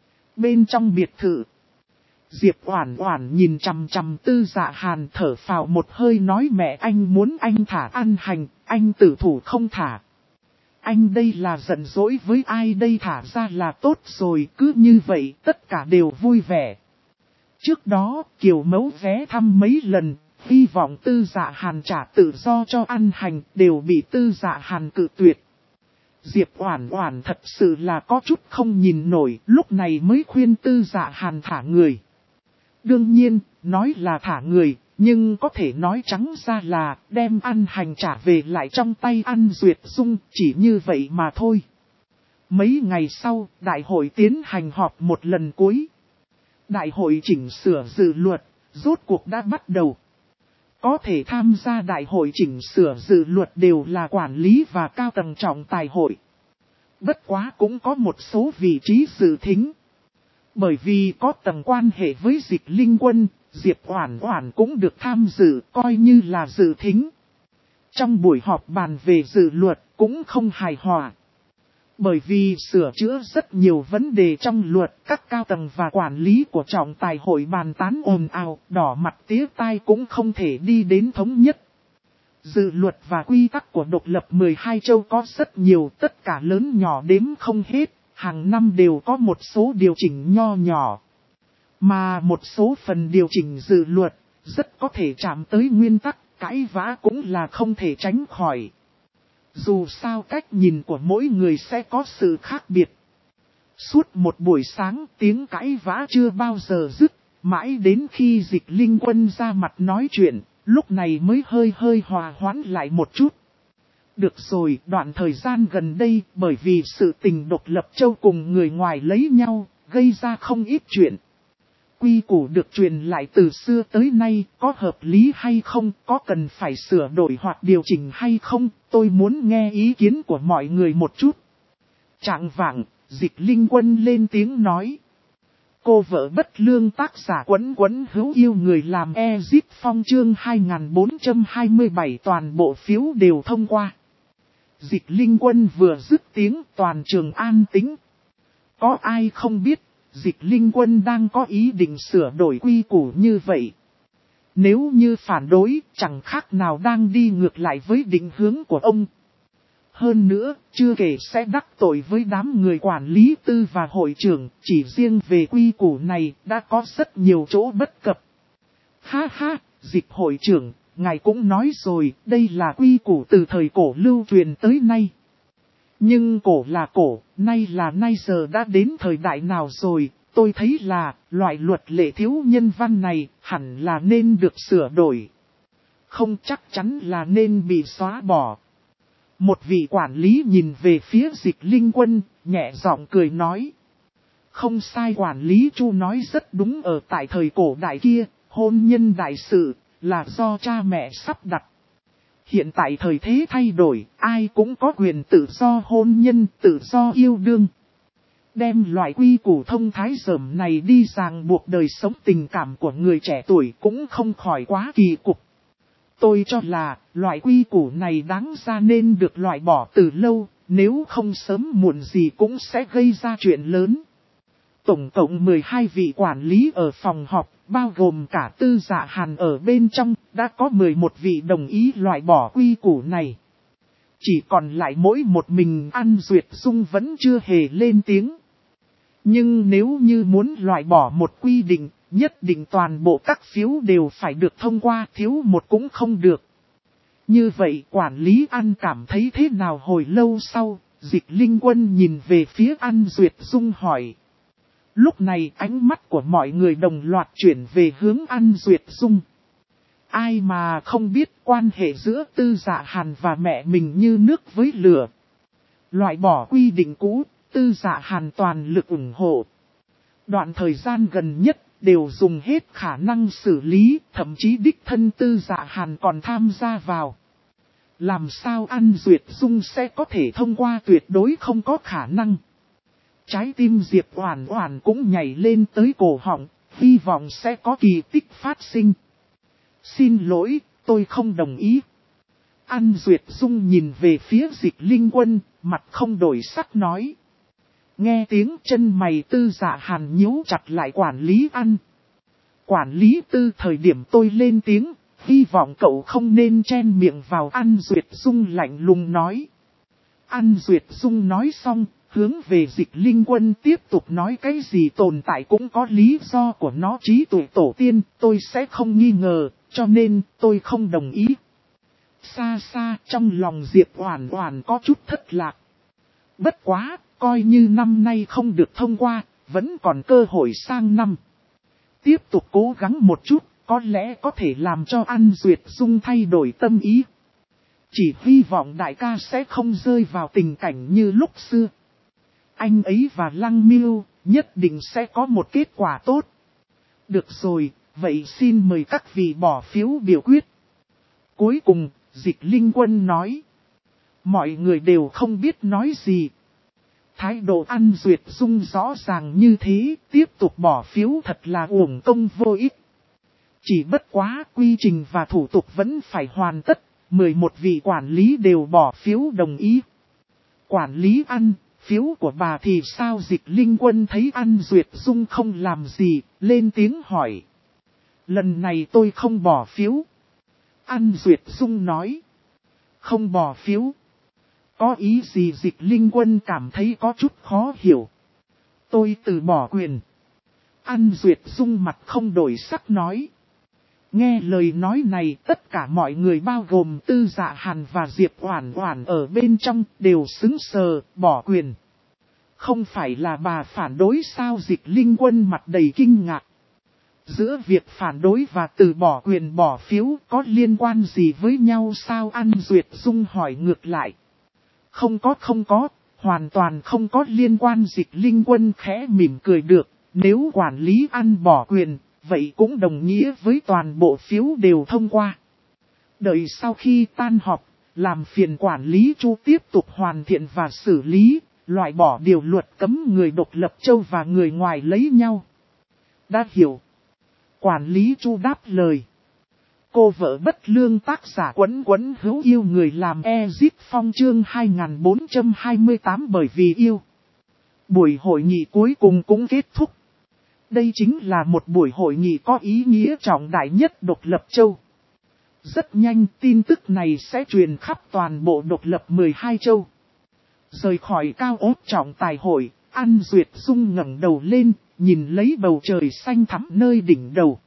Bên trong biệt thự, Diệp Oản Oản nhìn chằm chằm Tư Dạ Hàn thở phào một hơi nói mẹ anh muốn anh thả An Hành, anh tử thủ không thả. Anh đây là giận dỗi với ai đây, thả ra là tốt rồi, cứ như vậy tất cả đều vui vẻ. Trước đó Kiều Mẫu ghé thăm mấy lần, hy vọng Tư Dạ Hàn trả tự do cho An Hành, đều bị Tư Dạ Hàn cự tuyệt. Diệp Oản Oản thật sự là có chút không nhìn nổi, lúc này mới khuyên Tư Dạ Hàn thả người. Đương nhiên, nói là thả người, nhưng có thể nói trắng ra là đem An Hành trả về lại trong tay An Duyệt Dung, chỉ như vậy mà thôi. Mấy ngày sau, đại hội tiến hành họp một lần cuối. Đại hội chỉnh sửa dự luật, rốt cuộc đã bắt đầu. Có thể tham gia đại hội chỉnh sửa dự luật đều là quản lý và cao tầng trọng tài hội. Bất quá cũng có một số vị trí dự thính. Bởi vì có tầng quan hệ với Dịch Linh Quân, Diệp Oản Oản cũng được tham dự, coi như là dự thính. Trong buổi họp bàn về dự luật cũng không hài hòa. Bởi vì sửa chữa rất nhiều vấn đề trong luật, các cao tầng và quản lý của trọng tài hội bàn tán ồn ào, đỏ mặt tía tai cũng không thể đi đến thống nhất. Dự luật và quy tắc của độc lập 12 châu có rất nhiều, tất cả lớn nhỏ đếm không hết, hàng năm đều có một số điều chỉnh nho nhỏ. Mà một số phần điều chỉnh dự luật, rất có thể chạm tới nguyên tắc, cãi vã cũng là không thể tránh khỏi. Dù sao cách nhìn của mỗi người sẽ có sự khác biệt. Suốt một buổi sáng tiếng cãi vã chưa bao giờ dứt, mãi đến khi Dịch Linh Quân ra mặt nói chuyện, lúc này mới hơi hòa hoãn lại một chút. Được rồi, đoạn thời gian gần đây bởi vì sự tình Độc Lập Châu cùng người ngoài lấy nhau, gây ra không ít chuyện. Quy củ được truyền lại từ xưa tới nay, có hợp lý hay không, có cần phải sửa đổi hoặc điều chỉnh hay không, tôi muốn nghe ý kiến của mọi người một chút. Trạng vạng, Dịch Linh Quân lên tiếng nói. Cô vợ bất lương tác giả Quấn Quấn hữu yêu người làm Ezip Phong chương 2427 toàn bộ phiếu đều thông qua. Dịch Linh Quân vừa dứt tiếng toàn trường an tĩnh. Có ai không biết, Dịch Linh Quân đang có ý định sửa đổi quy củ như vậy. Nếu như phản đối, chẳng khác nào đang đi ngược lại với định hướng của ông. Hơn nữa, chưa kể sẽ đắc tội với đám người quản lý tư và hội trưởng, chỉ riêng về quy củ này đã có rất nhiều chỗ bất cập. Ha ha, Dịch hội trưởng, ngài cũng nói rồi, đây là quy củ từ thời cổ lưu truyền tới nay. Nhưng cổ là cổ, nay là nay giờ đã đến thời đại nào rồi, tôi thấy là, loại luật lệ thiếu nhân văn này, hẳn là nên được sửa đổi. Không chắc chắn là nên bị xóa bỏ. Một vị quản lý nhìn về phía Dịch Linh Quân, nhẹ giọng cười nói. Không sai, quản lý Chu nói rất đúng, ở tại thời cổ đại kia, hôn nhân đại sự, là do cha mẹ sắp đặt. Hiện tại thời thế thay đổi, ai cũng có quyền tự do hôn nhân, tự do yêu đương. Đem loại quy củ thông thái dởm này đi ràng buộc đời sống tình cảm của người trẻ tuổi cũng không khỏi quá kỳ cục. Tôi cho là, loại quy củ này đáng ra nên được loại bỏ từ lâu, nếu không sớm muộn gì cũng sẽ gây ra chuyện lớn. Tổng cộng 12 vị quản lý ở phòng họp, bao gồm cả Tư Dạ Hàn ở bên trong, đã có 11 vị đồng ý loại bỏ quy củ này. Chỉ còn lại mỗi một mình An Duyệt Dung vẫn chưa hề lên tiếng. Nhưng nếu như muốn loại bỏ một quy định, nhất định toàn bộ các phiếu đều phải được thông qua, thiếu một cũng không được. Như vậy quản lý An cảm thấy thế nào? Hồi lâu sau, Dịch Linh Quân nhìn về phía An Duyệt Dung hỏi. Lúc này ánh mắt của mọi người đồng loạt chuyển về hướng An Duyệt Dung. Ai mà không biết quan hệ giữa Tư Dạ Hàn và mẹ mình như nước với lửa. Loại bỏ quy định cũ, Tư Dạ Hàn toàn lực ủng hộ. Đoạn thời gian gần nhất đều dùng hết khả năng xử lý, thậm chí đích thân Tư Dạ Hàn còn tham gia vào. Làm sao An Duyệt Dung sẽ có thể thông qua? Tuyệt đối không có khả năng. Trái tim Diệp Oản Oản cũng nhảy lên tới cổ họng, hy vọng sẽ có kỳ tích phát sinh. Xin lỗi, tôi không đồng ý. An Duyệt Dung nhìn về phía Dịch Linh Quân, mặt không đổi sắc nói. Nghe tiếng chân mày Tư Dạ Hàn nhíu chặt lại. Quản lý An. Quản lý Tư, thời điểm tôi lên tiếng, hy vọng cậu không nên chen miệng vào. An Duyệt Dung lạnh lùng nói. An Duyệt Dung nói xong, hướng về Dịch Linh Quân tiếp tục nói cái gì tồn tại cũng có lý do của nó, trí tuệ tổ tiên, tôi sẽ không nghi ngờ, cho nên tôi không đồng ý. Xa xa trong lòng Diệp Oản Oản có chút thất lạc. Bất quá, coi như năm nay không được thông qua, vẫn còn cơ hội sang năm. Tiếp tục cố gắng một chút, có lẽ có thể làm cho An Duyệt Dung thay đổi tâm ý. Chỉ hy vọng đại ca sẽ không rơi vào tình cảnh như lúc xưa. Anh ấy và Lăng Miêu nhất định sẽ có một kết quả tốt. Được rồi, vậy xin mời các vị bỏ phiếu biểu quyết. Cuối cùng, Dịch Linh Quân nói. Mọi người đều không biết nói gì. Thái độ An Duyệt Dung rõ ràng như thế, tiếp tục bỏ phiếu thật là uổng công vô ích. Chỉ bất quá quy trình và thủ tục vẫn phải hoàn tất, 11 vị quản lý đều bỏ phiếu đồng ý. Quản lý An, phiếu của bà thì sao? Dịch Linh Quân thấy An Duyệt Dung không làm gì, lên tiếng hỏi. Lần này tôi không bỏ phiếu. An Duyệt Dung nói. Không bỏ phiếu. Có ý gì? Dịch Linh Quân cảm thấy có chút khó hiểu. Tôi từ bỏ quyền. An Duyệt Dung mặt không đổi sắc nói. Nghe lời nói này, tất cả mọi người bao gồm Tư Dạ Hàn và Diệp Oản Oản ở bên trong đều sững sờ, bỏ quyền. Không phải là bà phản đối sao? Dịch Linh Quân mặt đầy kinh ngạc. Giữa việc phản đối và từ bỏ quyền bỏ phiếu có liên quan gì với nhau sao? An Duyệt Dung hỏi ngược lại. Không có, hoàn toàn không có liên quan Dịch Linh Quân khẽ mỉm cười được, nếu quản lý ăn bỏ quyền, vậy cũng đồng nghĩa với toàn bộ phiếu đều thông qua. Đợi sau khi tan họp, làm phiền quản lý Chu tiếp tục hoàn thiện và xử lý, loại bỏ điều luật cấm người độc lập châu và người ngoài lấy nhau. Đã hiểu. Quản lý Chu đáp lời. Cô vợ bất lương tác giả Quấn Quấn hữu yêu người làm Ezip Phong chương 2428 bởi vì yêu. Buổi hội nghị cuối cùng cũng kết thúc. Đây chính là một buổi hội nghị có ý nghĩa trọng đại nhất độc lập châu. Rất nhanh tin tức này sẽ truyền khắp toàn bộ độc lập 12 châu. Rời khỏi cao ốt trọng tài hội, An Duyệt Dung ngẩng đầu lên, nhìn lấy bầu trời xanh thẳm nơi đỉnh đầu.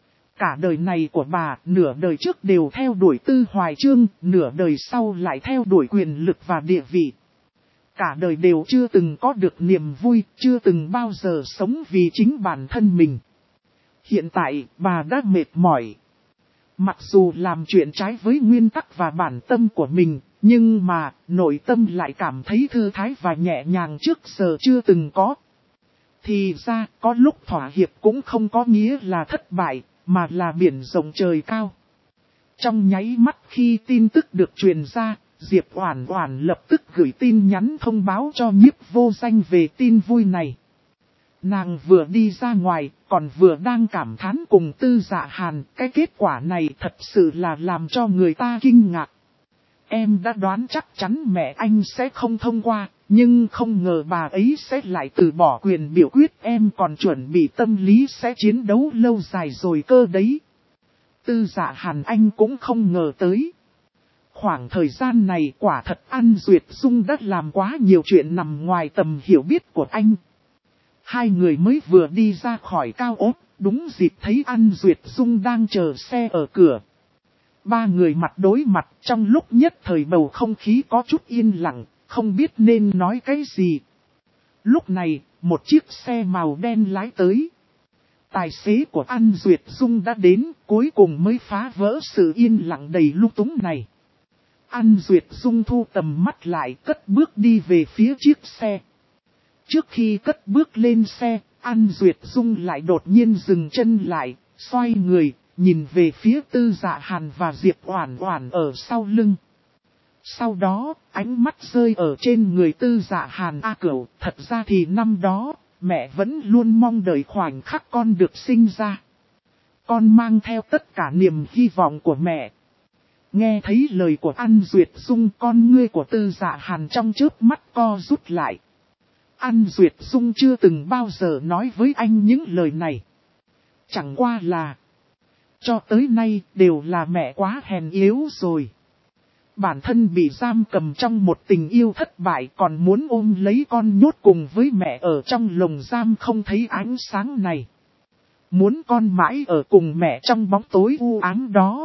Cả đời này của bà, nửa đời trước đều theo đuổi tư hoài chương, nửa đời sau lại theo đuổi quyền lực và địa vị. Cả đời đều chưa từng có được niềm vui, chưa từng bao giờ sống vì chính bản thân mình. Hiện tại, bà đã mệt mỏi. Mặc dù làm chuyện trái với nguyên tắc và bản tâm của mình, nhưng mà, nội tâm lại cảm thấy thư thái và nhẹ nhàng trước giờ chưa từng có. Thì ra, có lúc thỏa hiệp cũng không có nghĩa là thất bại, mà là biển rộng trời cao. Trong nháy mắt khi tin tức được truyền ra, Diệp Oản Oản lập tức gửi tin nhắn thông báo cho Nhiếp Vô Danh về tin vui này. Nàng vừa đi ra ngoài, còn vừa đang cảm thán cùng Tư Dạ Hàn, cái kết quả này thật sự là làm cho người ta kinh ngạc. Em đã đoán chắc chắn mẹ anh sẽ không thông qua, nhưng không ngờ bà ấy sẽ lại từ bỏ quyền biểu quyết, em còn chuẩn bị tâm lý sẽ chiến đấu lâu dài rồi cơ đấy. Tư Dạ Hàn anh cũng không ngờ tới. Khoảng thời gian này quả thật An Duyệt Dung đã làm quá nhiều chuyện nằm ngoài tầm hiểu biết của anh. Hai người mới vừa đi ra khỏi cao ốt, đúng dịp thấy An Duyệt Dung đang chờ xe ở cửa. Ba người mặt đối mặt, trong lúc nhất thời bầu không khí có chút yên lặng, không biết nên nói cái gì. Lúc này, một chiếc xe màu đen lái tới. Tài xế của An Duyệt Dung đã đến, cuối cùng mới phá vỡ sự yên lặng đầy lung túng này. An Duyệt Dung thu tầm mắt lại, cất bước đi về phía chiếc xe. Trước khi cất bước lên xe, An Duyệt Dung lại đột nhiên dừng chân lại, xoay người, nhìn về phía Tư Dạ Hàn và Diệp Oản Oản ở sau lưng. Sau đó, ánh mắt rơi ở trên người Tư Dạ Hàn. Cửu, thật ra thì năm đó, mẹ vẫn luôn mong đợi khoảnh khắc con được sinh ra. Con mang theo tất cả niềm hy vọng của mẹ. Nghe thấy lời của An Duyệt Dung, con ngươi của Tư Dạ Hàn trong chớp mắt co rút lại. An Duyệt Dung chưa từng bao giờ nói với anh những lời này. Chẳng qua là, cho tới nay đều là mẹ quá hèn yếu rồi. Bản thân bị giam cầm trong một tình yêu thất bại, còn muốn ôm lấy con nhốt cùng với mẹ ở trong lồng giam không thấy ánh sáng này. Muốn con mãi ở cùng mẹ trong bóng tối u ám đó.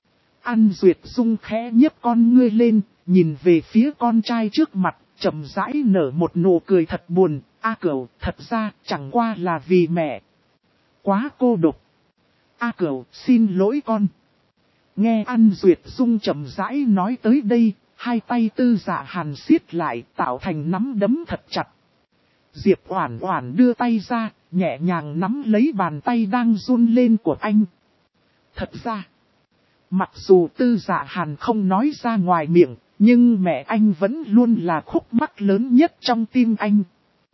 An Duyệt Dung khẽ nhếch con ngươi lên, nhìn về phía con trai trước mặt, chậm rãi nở một nụ cười thật buồn. Cửu, thật ra chẳng qua là vì mẹ quá cô độc. Cửu, xin lỗi con. Nghe An Duyệt Dung chậm rãi nói tới đây, hai tay Tư Dạ Hàn siết lại tạo thành nắm đấm thật chặt. Diệp Oản Oản đưa tay ra, nhẹ nhàng nắm lấy bàn tay đang run lên của anh. Thật ra, mặc dù Tư Dạ Hàn không nói ra ngoài miệng, nhưng mẹ anh vẫn luôn là khúc mắc lớn nhất trong tim anh.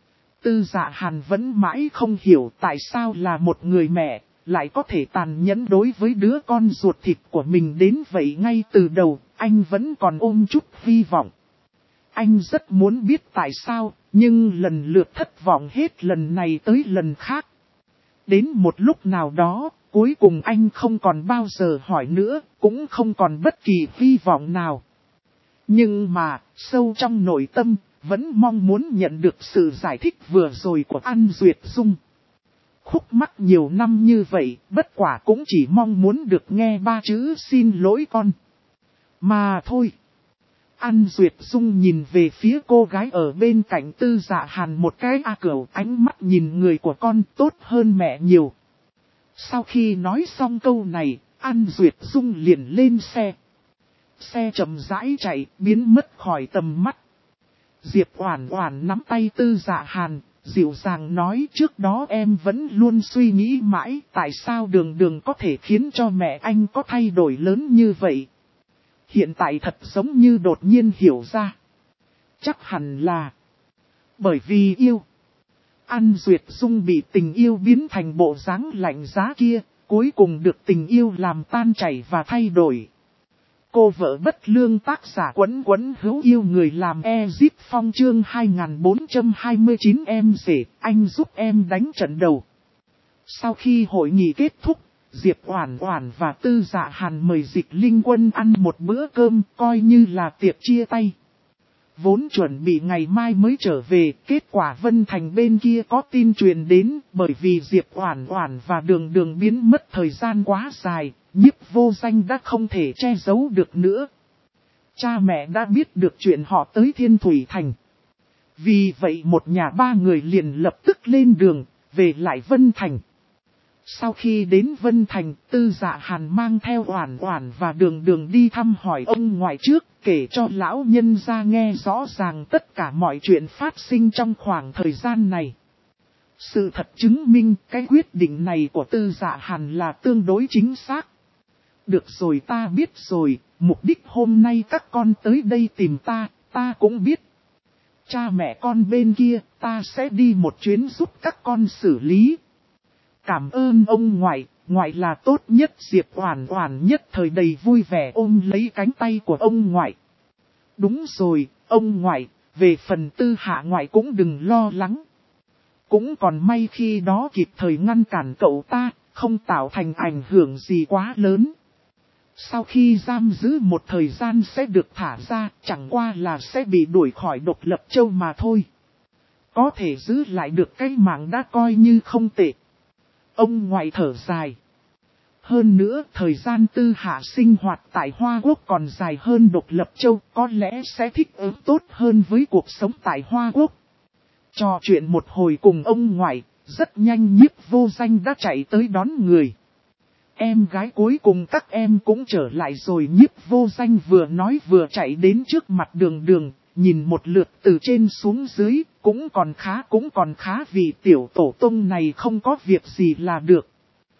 Tư Dạ Hàn vẫn mãi không hiểu tại sao là một người mẹ lại có thể tàn nhẫn đối với đứa con ruột thịt của mình đến vậy. Ngay từ đầu, anh vẫn còn ôm chút hy vọng. Anh rất muốn biết tại sao, nhưng lần lượt thất vọng hết lần này tới lần khác. Đến một lúc nào đó, cuối cùng anh không còn bao giờ hỏi nữa, cũng không còn bất kỳ hy vọng nào. Nhưng mà, sâu trong nội tâm, vẫn mong muốn nhận được sự giải thích vừa rồi của An Duyệt Dung. Khúc mắc nhiều năm như vậy, bất quả cũng chỉ mong muốn được nghe ba chữ xin lỗi con. Mà thôi. An Duyệt Dung nhìn về phía cô gái ở bên cạnh Tư Dạ Hàn một cái. Cửu, ánh mắt nhìn người của con tốt hơn mẹ nhiều. Sau khi nói xong câu này, An Duyệt Dung liền lên xe. Xe chậm rãi chạy, biến mất khỏi tầm mắt. Diệp Oản Oản nắm tay Tư Dạ Hàn, dịu dàng nói trước đó em vẫn luôn suy nghĩ mãi tại sao Đường Đường có thể khiến cho mẹ anh có thay đổi lớn như vậy. Hiện tại thật giống như đột nhiên hiểu ra. Chắc hẳn là bởi vì yêu. An Duyệt Dung bị tình yêu biến thành bộ dáng lạnh giá kia, cuối cùng được tình yêu làm tan chảy và thay đổi. Cô vợ bất lương tác giả Quấn Quấn hữu yêu người làm Ezip Phong chương 2429 em rể, anh giúp em đánh trận đầu. Sau khi hội nghị kết thúc, Diệp Oản Oản và Tư Dạ Hàn mời Dịch Linh Quân ăn một bữa cơm coi như là tiệc chia tay. Vốn chuẩn bị ngày mai mới trở về, kết quả Vân Thành bên kia có tin truyền đến bởi vì Diệp Oản Oản và Đường Đường biến mất thời gian quá dài, Nhiếp Vô Danh đã không thể che giấu được nữa. Cha mẹ đã biết được chuyện họ tới Thiên Thủy Thành. Vì vậy một nhà ba người liền lập tức lên đường, về lại Vân Thành. Sau khi đến Vân Thành, Tư Dạ Hàn mang theo Oản Oản và Đường Đường đi thăm hỏi ông ngoại trước, kể cho lão nhân gia nghe rõ ràng tất cả mọi chuyện phát sinh trong khoảng thời gian này. Sự thật chứng minh cái quyết định này của Tư Dạ Hàn là tương đối chính xác. Được rồi, ta biết rồi, mục đích hôm nay các con tới đây tìm ta cũng biết. Cha mẹ con bên kia, ta sẽ đi một chuyến giúp các con xử lý. Cảm ơn ông ngoại, ngoại là tốt nhất. Diệp Oản Oản nhất thời đầy vui vẻ ôm lấy cánh tay của ông ngoại. Đúng rồi, ông ngoại, về phần Tư Hạ ngoại cũng đừng lo lắng. Cũng còn may khi đó kịp thời ngăn cản cậu ta, không tạo thành ảnh hưởng gì quá lớn. Sau khi giam giữ một thời gian sẽ được thả ra, chẳng qua là sẽ bị đuổi khỏi Độc Lập Châu mà thôi. Có thể giữ lại được cái mạng đã coi như không tệ. Ông ngoại thở dài. Hơn nữa, thời gian Tư Hạ sinh hoạt tại Hoa Quốc còn dài hơn Độc Lập Châu, có lẽ sẽ thích ứng tốt hơn với cuộc sống tại Hoa Quốc. Trò chuyện một hồi cùng ông ngoại, rất nhanh Nhiếp Vô Danh đã chạy tới đón người. Em gái cuối cùng các em cũng trở lại rồi. Nhiếp Vô Danh vừa nói vừa chạy đến trước mặt Đường Đường, nhìn một lượt từ trên xuống dưới, cũng còn khá vì tiểu tổ tông này không có việc gì là được.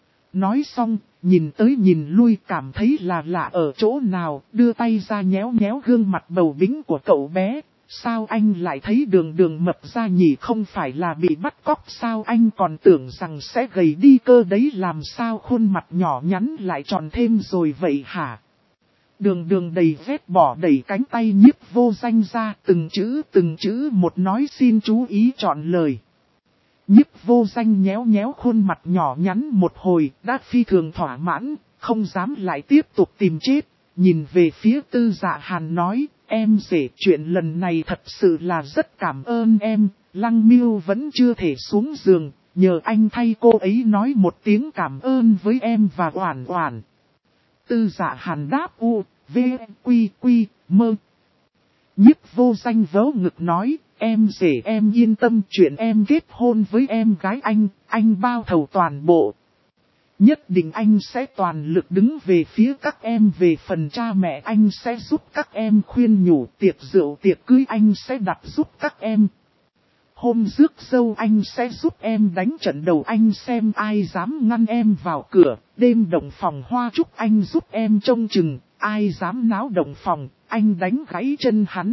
Nói xong, nhìn tới nhìn lui cảm thấy là lạ ở chỗ nào, đưa tay ra nhéo nhéo gương mặt bầu bĩnh của cậu bé. Sao anh lại thấy Đường Đường mập ra nhỉ, không phải là bị bắt cóc sao, anh còn tưởng rằng sẽ gầy đi cơ đấy, làm sao khuôn mặt nhỏ nhắn lại tròn thêm rồi vậy hả? Đường Đường đầy vết bỏ đẩy cánh tay Nhiếp Vô Danh ra, từng chữ một nói xin chú ý chọn lời. Nhiếp Vô Danh nhéo nhéo khuôn mặt nhỏ nhắn một hồi, đã phi thường thỏa mãn, không dám lại tiếp tục tìm chết, nhìn về phía Tư Dạ Hàn nói, em rể, chuyện lần này thật sự là rất cảm ơn em, Lăng Miêu vẫn chưa thể xuống giường, nhờ anh thay cô ấy nói một tiếng cảm ơn với em và Oản Oản. Tư Dạ Hàn đáp v, quy, mơ. Nhiếp Vô Danh vớ ngực nói, em rể em yên tâm, chuyện em kết hôn với em gái anh bao thầu toàn bộ. Nhất định anh sẽ toàn lực đứng về phía các em, về phần cha mẹ anh sẽ giúp các em khuyên nhủ, tiệc rượu tiệc cưới anh sẽ đặt giúp các em. Hôm rước dâu anh sẽ giúp em đánh trận đầu, anh xem ai dám ngăn em vào cửa, đêm động phòng hoa chúc anh giúp em trông chừng, ai dám náo động phòng, anh đánh gãy chân hắn.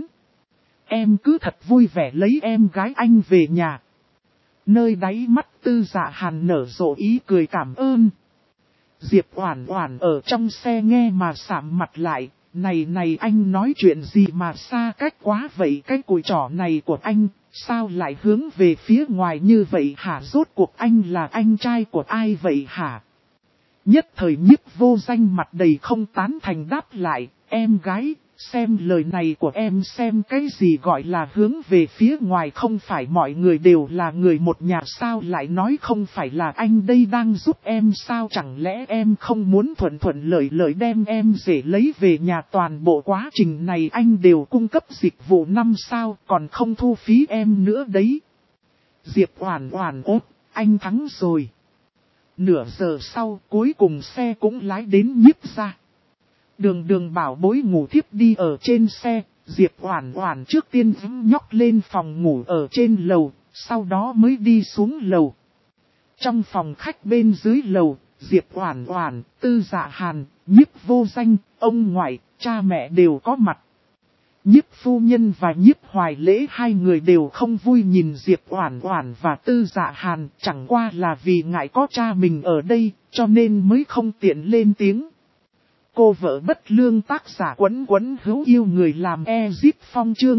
Em cứ thật vui vẻ lấy em gái anh về nhà. Nơi đáy mắt Tư Dạ Hàn nở rộ ý cười cảm ơn. Diệp Oản Oản ở trong xe nghe mà sạm mặt lại, này anh nói chuyện gì mà xa cách quá vậy, cái cùi trỏ này của anh, sao lại hướng về phía ngoài như vậy hả, rốt cuộc anh là anh trai của ai vậy hả? Nhất thời Nhiếp Vô Danh mặt đầy không tán thành đáp lại, em gái, xem lời này của em xem, cái gì gọi là hướng về phía ngoài, không phải mọi người đều là người một nhà sao lại nói không phải là anh đây đang giúp em sao, chẳng lẽ em không muốn thuận lợi đem em rể lấy về nhà, toàn bộ quá trình này anh đều cung cấp dịch vụ năm sao, còn không thu phí em nữa đấy. Diệp Oản Oản anh thắng rồi. Nửa giờ sau, cuối cùng xe cũng lái đến Nhiếp gia. Đường Đường bảo bối ngủ thiếp đi ở trên xe, Diệp Oản Oản trước tiên dẫn nhóc lên phòng ngủ ở trên lầu, sau đó mới đi xuống lầu. Trong phòng khách bên dưới lầu, Diệp Oản Oản, Tư Dạ Hàn, Nhiếp Vô Danh, ông ngoại, cha mẹ đều có mặt. Nhiếp phu nhân và Nhiếp Hoài Lễ hai người đều không vui nhìn Diệp Oản Oản và Tư Dạ Hàn, chẳng qua là vì ngại có cha mình ở đây, cho nên mới không tiện lên tiếng. Cô vợ bất lương tác giả Quấn Quấn hữu yêu người làm Ezip Phong chương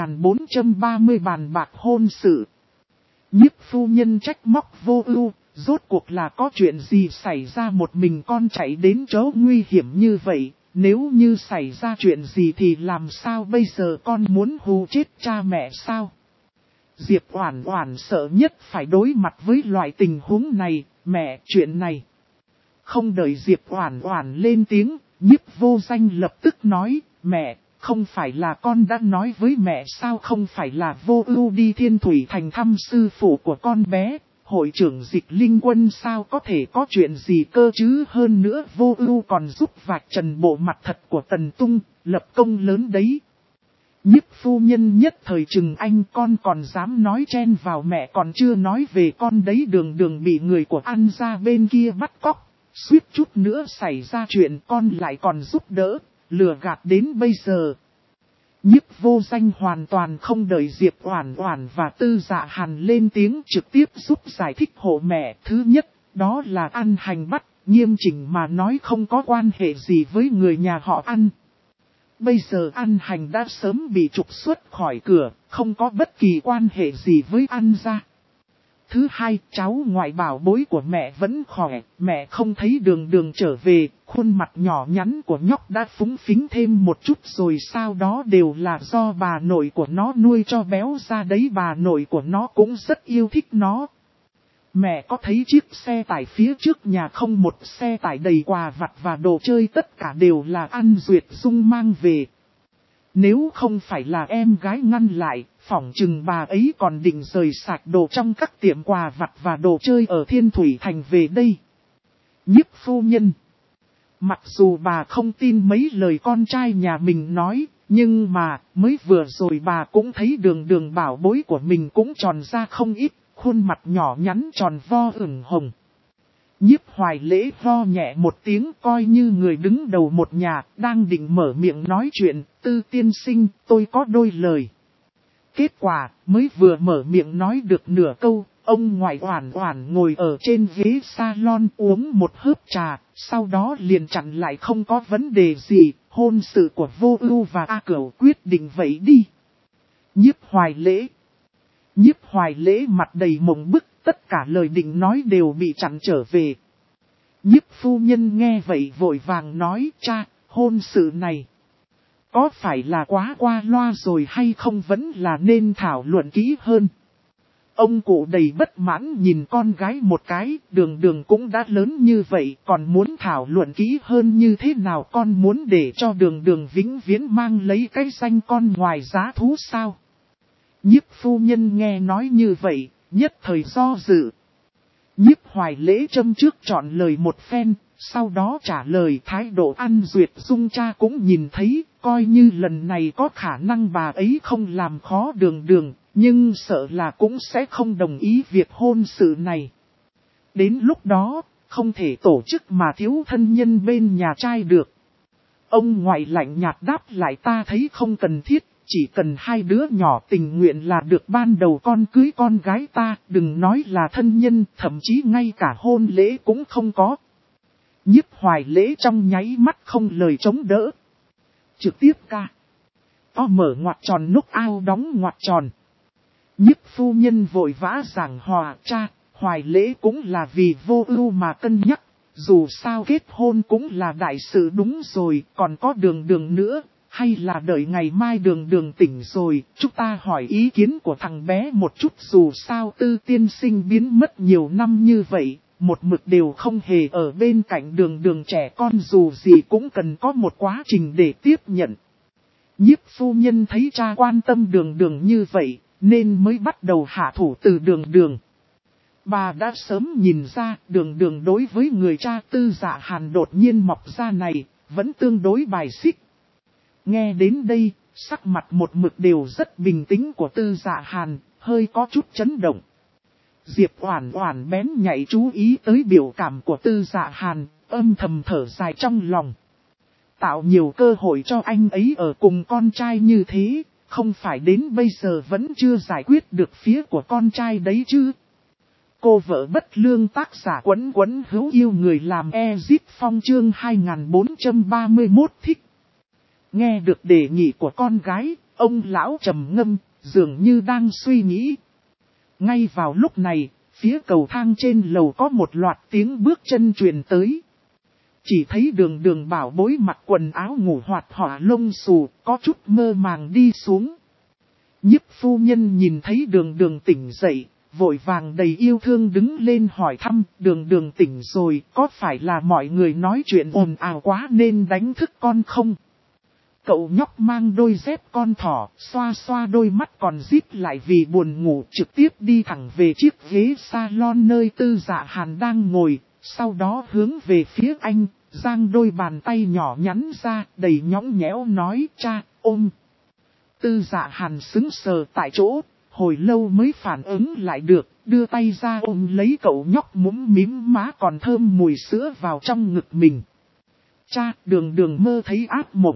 2430 bàn bạc hôn sự. Nhiếp phu nhân trách móc vô ưu, rốt cuộc là có chuyện gì xảy ra một mình con chạy đến chỗ nguy hiểm như vậy, nếu như xảy ra chuyện gì thì làm sao bây giờ con muốn hù chết cha mẹ sao? Diệp Oản Oản sợ nhất phải đối mặt với loại tình huống này, mẹ chuyện này. Không đợi Diệp Oản Oản lên tiếng, Nhiếp Vô Danh lập tức nói, mẹ, không phải là con đã nói với mẹ sao không phải là Vô Ưu đi Thiên Thủy Thành thăm sư phụ của con bé, hội trưởng Dịch Linh Quân sao có thể có chuyện gì cơ chứ, hơn nữa Vô Ưu còn giúp vạch trần bộ mặt thật của Tần Tung, lập công lớn đấy. Nhiếp phu nhân nhất thời chừng anh con còn dám nói chen vào mẹ còn chưa nói về con đấy đường đường bị người của An gia bên kia bắt cóc. Suýt chút nữa xảy ra chuyện con lại còn giúp đỡ, lừa gạt đến bây giờ. Nhiếp Vô Danh hoàn toàn không đợi Diệp Oản Oản và Tư Dạ Hàn lên tiếng trực tiếp giúp giải thích hộ mẹ. Thứ nhất, đó là An Hành bắt, nghiêm chỉnh mà nói không có quan hệ gì với người nhà họ An. Bây giờ An Hành đã sớm bị trục xuất khỏi cửa, không có bất kỳ quan hệ gì với An gia. Thứ hai, cháu ngoại bảo bối của mẹ vẫn khỏe, mẹ không thấy đường đường trở về, khuôn mặt nhỏ nhắn của nhóc đã phúng phính thêm một chút rồi sao đó đều là do bà nội của nó nuôi cho béo ra đấy, bà nội của nó cũng rất yêu thích nó. Mẹ có thấy chiếc xe tải phía trước nhà không, một xe tải đầy quà vặt và đồ chơi tất cả đều là An Duyệt Dung mang về. Nếu không phải là em gái ngăn lại, phỏng chừng bà ấy còn định rời sạch đồ trong các tiệm quà vặt và đồ chơi ở Thiên Thủy Thành về đây. Nhiếp phu nhân. Mặc dù bà không tin mấy lời con trai nhà mình nói, nhưng mà mới vừa rồi bà cũng thấy đường đường bảo bối của mình cũng tròn ra không ít, khuôn mặt nhỏ nhắn tròn vo ửng hồng. Nhiếp Hoài Lễ ho nhẹ một tiếng coi như người đứng đầu một nhà, đang định mở miệng nói chuyện, Tư tiên sinh, tôi có đôi lời. Kết quả, mới vừa mở miệng nói được nửa câu, ông ngoại Oản Oản ngồi ở trên ghế salon uống một hớp trà, sau đó liền chặn lại không có vấn đề gì, hôn sự của Vô Ưu và A Cửu quyết định vậy đi. Nhiếp Hoài Lễ mặt đầy mộng bức, tất cả lời định nói đều bị chặn trở về. Nhiếp phu nhân nghe vậy vội vàng nói, cha, hôn sự này có phải là quá qua loa rồi hay không, vẫn là nên thảo luận kỹ hơn. Ông cụ đầy bất mãn nhìn con gái một cái, đường đường cũng đã lớn như vậy, còn muốn thảo luận kỹ hơn như thế nào, con muốn để cho đường đường vĩnh viễn mang lấy cái danh con ngoài giá thú sao? Nhiếp phu nhân nghe nói như vậy, nhất thời do dự. Nhiếp Hoài Lễ châm trước chọn lời một phen, sau đó trả lời thái độ An Duyệt Dung cha cũng nhìn thấy, coi như lần này có khả năng bà ấy không làm khó đường đường, nhưng sợ là cũng sẽ không đồng ý việc hôn sự này. Đến lúc đó, không thể tổ chức mà thiếu thân nhân bên nhà trai được. Ông ngoại lạnh nhạt đáp lại, ta thấy không cần thiết. Chỉ cần hai đứa nhỏ tình nguyện là được, ban đầu con cưới con gái ta, đừng nói là thân nhân, thậm chí ngay cả hôn lễ cũng không có. Nhiếp Hoài Lễ trong nháy mắt không lời chống đỡ. Trực tiếp ca. To mở ngoặc tròn nút ao đóng ngoặc tròn. Nhiếp phu nhân vội vã giảng hòa, cha, Hoài Lễ cũng là vì Vô Ưu mà cân nhắc. Dù sao kết hôn cũng là đại sự đúng rồi, còn có đường đường nữa. Hay là đợi ngày mai đường đường tỉnh rồi, chúng ta hỏi ý kiến của thằng bé một chút, dù sao Tư tiên sinh biến mất nhiều năm như vậy, một mực đều không hề ở bên cạnh đường đường, trẻ con dù gì cũng cần có một quá trình để tiếp nhận. Nhiếp phu nhân thấy cha quan tâm đường đường như vậy, nên mới bắt đầu hạ thủ từ đường đường. Bà đã sớm nhìn ra đường đường đối với người cha Tư Dạ Hàn đột nhiên mọc ra này, vẫn tương đối bài xích. Nghe đến đây, sắc mặt một mực đều rất bình tĩnh của Tư Dạ Hàn, hơi có chút chấn động. Diệp Oản Oản bén nhạy chú ý tới biểu cảm của Tư Dạ Hàn, âm thầm thở dài trong lòng. Tạo nhiều cơ hội cho anh ấy ở cùng con trai như thế, không phải đến bây giờ vẫn chưa giải quyết được phía của con trai đấy chứ. Cô vợ bất lương tác giả Quấn Quấn hữu yêu người làm Ezip Phong chương 2431 thích. Nghe được đề nghị của con gái, ông lão trầm ngâm, dường như đang suy nghĩ. Ngay vào lúc này, phía cầu thang trên lầu có một loạt tiếng bước chân truyền tới. Chỉ thấy Đường Đường bảo bối mặc quần áo ngủ hoạt họa lông xù, có chút mơ màng đi xuống. Nhiếp phu nhân nhìn thấy Đường Đường tỉnh dậy, vội vàng đầy yêu thương đứng lên hỏi thăm, Đường Đường tỉnh rồi, có phải là mọi người nói chuyện ồn ào quá nên đánh thức con không? Cậu nhóc mang đôi dép con thỏ, xoa xoa đôi mắt còn díp lại vì buồn ngủ, trực tiếp đi thẳng về chiếc ghế salon nơi Tư Dạ Hàn đang ngồi, sau đó hướng về phía anh, giang đôi bàn tay nhỏ nhắn ra, đầy nhõng nhẽo nói, cha, ôm. Tư Dạ Hàn sững sờ tại chỗ, hồi lâu mới phản ứng lại được, đưa tay ra ôm lấy cậu nhóc mũm mím má còn thơm mùi sữa vào trong ngực mình. Cha, Đường Đường mơ thấy ác mộng.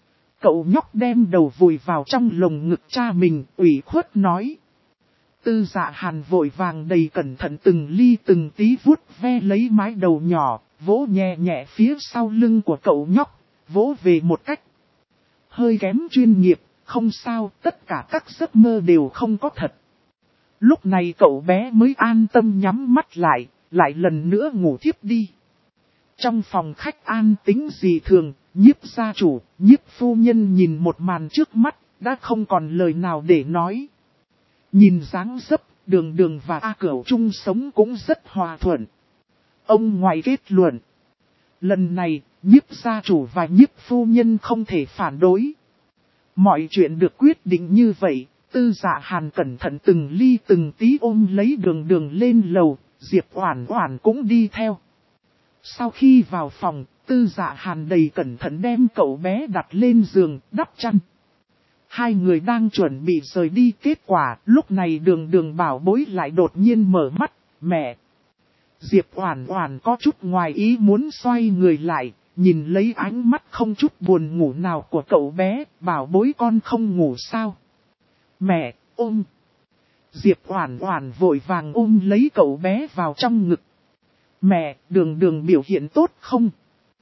Cậu nhóc đem đầu vùi vào trong lồng ngực cha mình, ủy khuất nói. Tư Dạ Hàn vội vàng đầy cẩn thận từng ly từng tí vuốt ve lấy mái đầu nhỏ, vỗ nhẹ nhẹ phía sau lưng của cậu nhóc, vỗ về một cách hơi kém chuyên nghiệp, không sao, tất cả các giấc mơ đều không có thật. Lúc này cậu bé mới an tâm nhắm mắt lại lần nữa ngủ thiếp đi. Trong phòng khách an tĩnh dị thường, Nhiếp gia chủ, Nhiếp phu nhân nhìn một màn trước mắt, đã không còn lời nào để nói. Nhìn dáng dấp, Đường Đường và A Cửu chung sống cũng rất hòa thuận. Ông ngoại kết luận. Lần này, Nhiếp gia chủ và Nhiếp phu nhân không thể phản đối. Mọi chuyện được quyết định như vậy, Tư Dạ Hàn cẩn thận từng ly từng tí ôm lấy Đường Đường lên lầu, Diệp Oản Oản cũng đi theo. Sau khi vào phòng, Tư Dạ Hàn đầy cẩn thận đem cậu bé đặt lên giường, đắp chăn. Hai người đang chuẩn bị rời đi, kết quả, lúc này Đường Đường bảo bối lại đột nhiên mở mắt, mẹ. Diệp Oản Oản có chút ngoài ý muốn xoay người lại, nhìn lấy ánh mắt không chút buồn ngủ nào của cậu bé, bảo bối con không ngủ sao? Mẹ, ôm. Diệp Oản Oản vội vàng ôm lấy cậu bé vào trong ngực. Mẹ, Đường Đường biểu hiện tốt không?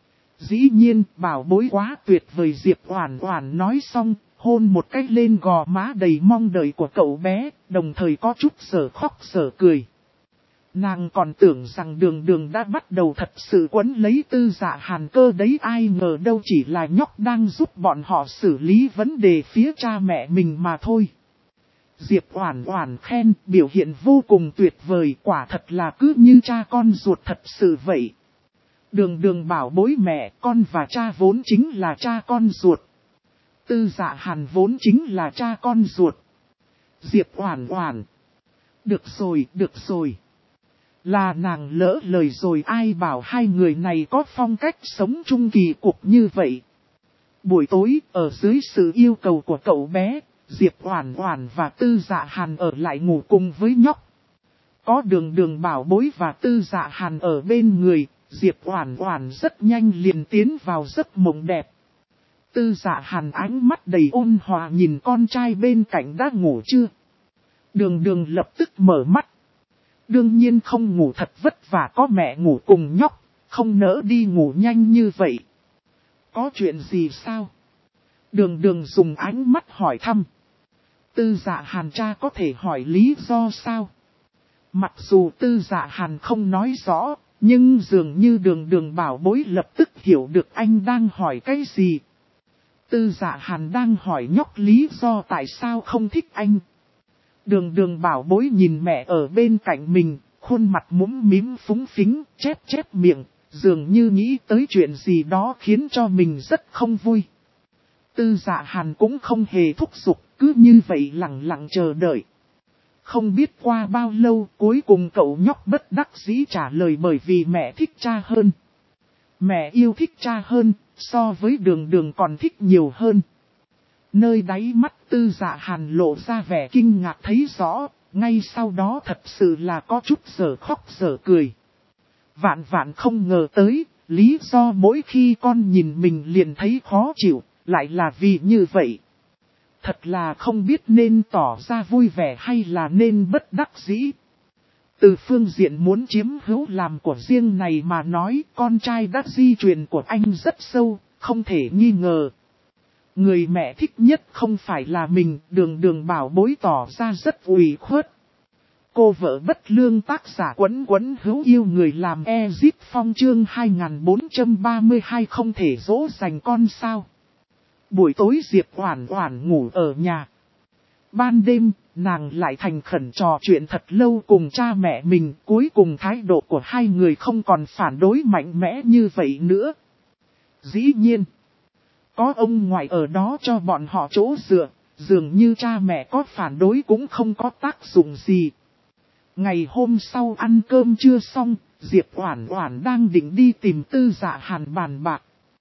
Dĩ nhiên, bảo bối quá tuyệt vời. Diệp Oản Oản nói xong, hôn một cái lên gò má đầy mong đợi của cậu bé, đồng thời có chút sở khóc sở cười. Nàng còn tưởng rằng Đường Đường đã bắt đầu thật sự quấn lấy Tư Dạ Hàn cơ đấy, ai ngờ đâu chỉ là nhóc đang giúp bọn họ xử lý vấn đề phía cha mẹ mình mà thôi. Diệp Oản Oản khen, biểu hiện vô cùng tuyệt vời, quả thật là cứ như cha con ruột thật sự vậy. Đường Đường bảo bối mẹ, con và cha vốn chính là cha con ruột. Tư Dạ Hàn vốn chính là cha con ruột. Diệp Oản Oản. Được rồi. Là nàng lỡ lời rồi, ai bảo hai người này có phong cách sống chung kỳ cục như vậy. Buổi tối, ở dưới sự yêu cầu của cậu bé, Diệp Oản Oản và Tư Dạ Hàn ở lại ngủ cùng với nhóc. Có Đường Đường bảo bối và Tư Dạ Hàn ở bên người, Diệp Oản Oản rất nhanh liền tiến vào giấc mộng đẹp. Tư Dạ Hàn ánh mắt đầy ôn hòa nhìn con trai bên cạnh đã ngủ chưa. Đường Đường lập tức mở mắt. Đương nhiên không ngủ, thật vất vả có mẹ ngủ cùng nhóc, không nỡ đi ngủ nhanh như vậy. Có chuyện gì sao? Đường Đường dùng ánh mắt hỏi thăm. Tư Dạ Hàn cha có thể hỏi lý do sao? Mặc dù Tư Dạ Hàn không nói rõ, nhưng dường như Đường Đường bảo bối lập tức hiểu được anh đang hỏi cái gì. Tư Dạ Hàn đang hỏi nhóc lý do tại sao không thích anh. Đường Đường bảo bối nhìn mẹ ở bên cạnh mình, khuôn mặt mũm mím phúng phính, chép miệng, dường như nghĩ tới chuyện gì đó khiến cho mình rất không vui. Tư Dạ Hàn cũng không hề thúc giục, cứ như vậy lặng lặng chờ đợi. Không biết qua bao lâu, cuối cùng cậu nhóc bất đắc dĩ trả lời bởi vì mẹ thích cha hơn. Mẹ yêu thích cha hơn, so với Đường Đường còn thích nhiều hơn. Nơi đáy mắt Tư Dạ Hàn lộ ra vẻ kinh ngạc thấy rõ, ngay sau đó thật sự là có chút giờ khóc giờ cười. Vạn vạn không ngờ tới, lý do mỗi khi con nhìn mình liền thấy khó chịu, lại là vì như vậy. Thật là không biết nên tỏ ra vui vẻ hay là nên bất đắc dĩ. Từ phương diện muốn chiếm hữu làm của riêng này mà nói, con trai đã di truyền của anh rất sâu, không thể nghi ngờ. Người mẹ thích nhất không phải là mình, Đường Đường bảo bối tỏ ra rất ủy khuất. Cô vợ bất lương tác giả Quấn Quấn hữu yêu người làm Ezip Phong chương 2432 không thể dỗ dành con sao. Buổi tối Diệp Oản Oản ngủ ở nhà. Ban đêm, nàng lại thành khẩn trò chuyện thật lâu cùng cha mẹ mình, cuối cùng thái độ của hai người không còn phản đối mạnh mẽ như vậy nữa. Dĩ nhiên, có ông ngoại ở đó cho bọn họ chỗ dựa, dường như cha mẹ có phản đối cũng không có tác dụng gì. Ngày hôm sau ăn cơm trưa xong, Diệp Oản Oản đang định đi tìm Tư Dạ Hàn bàn bạc.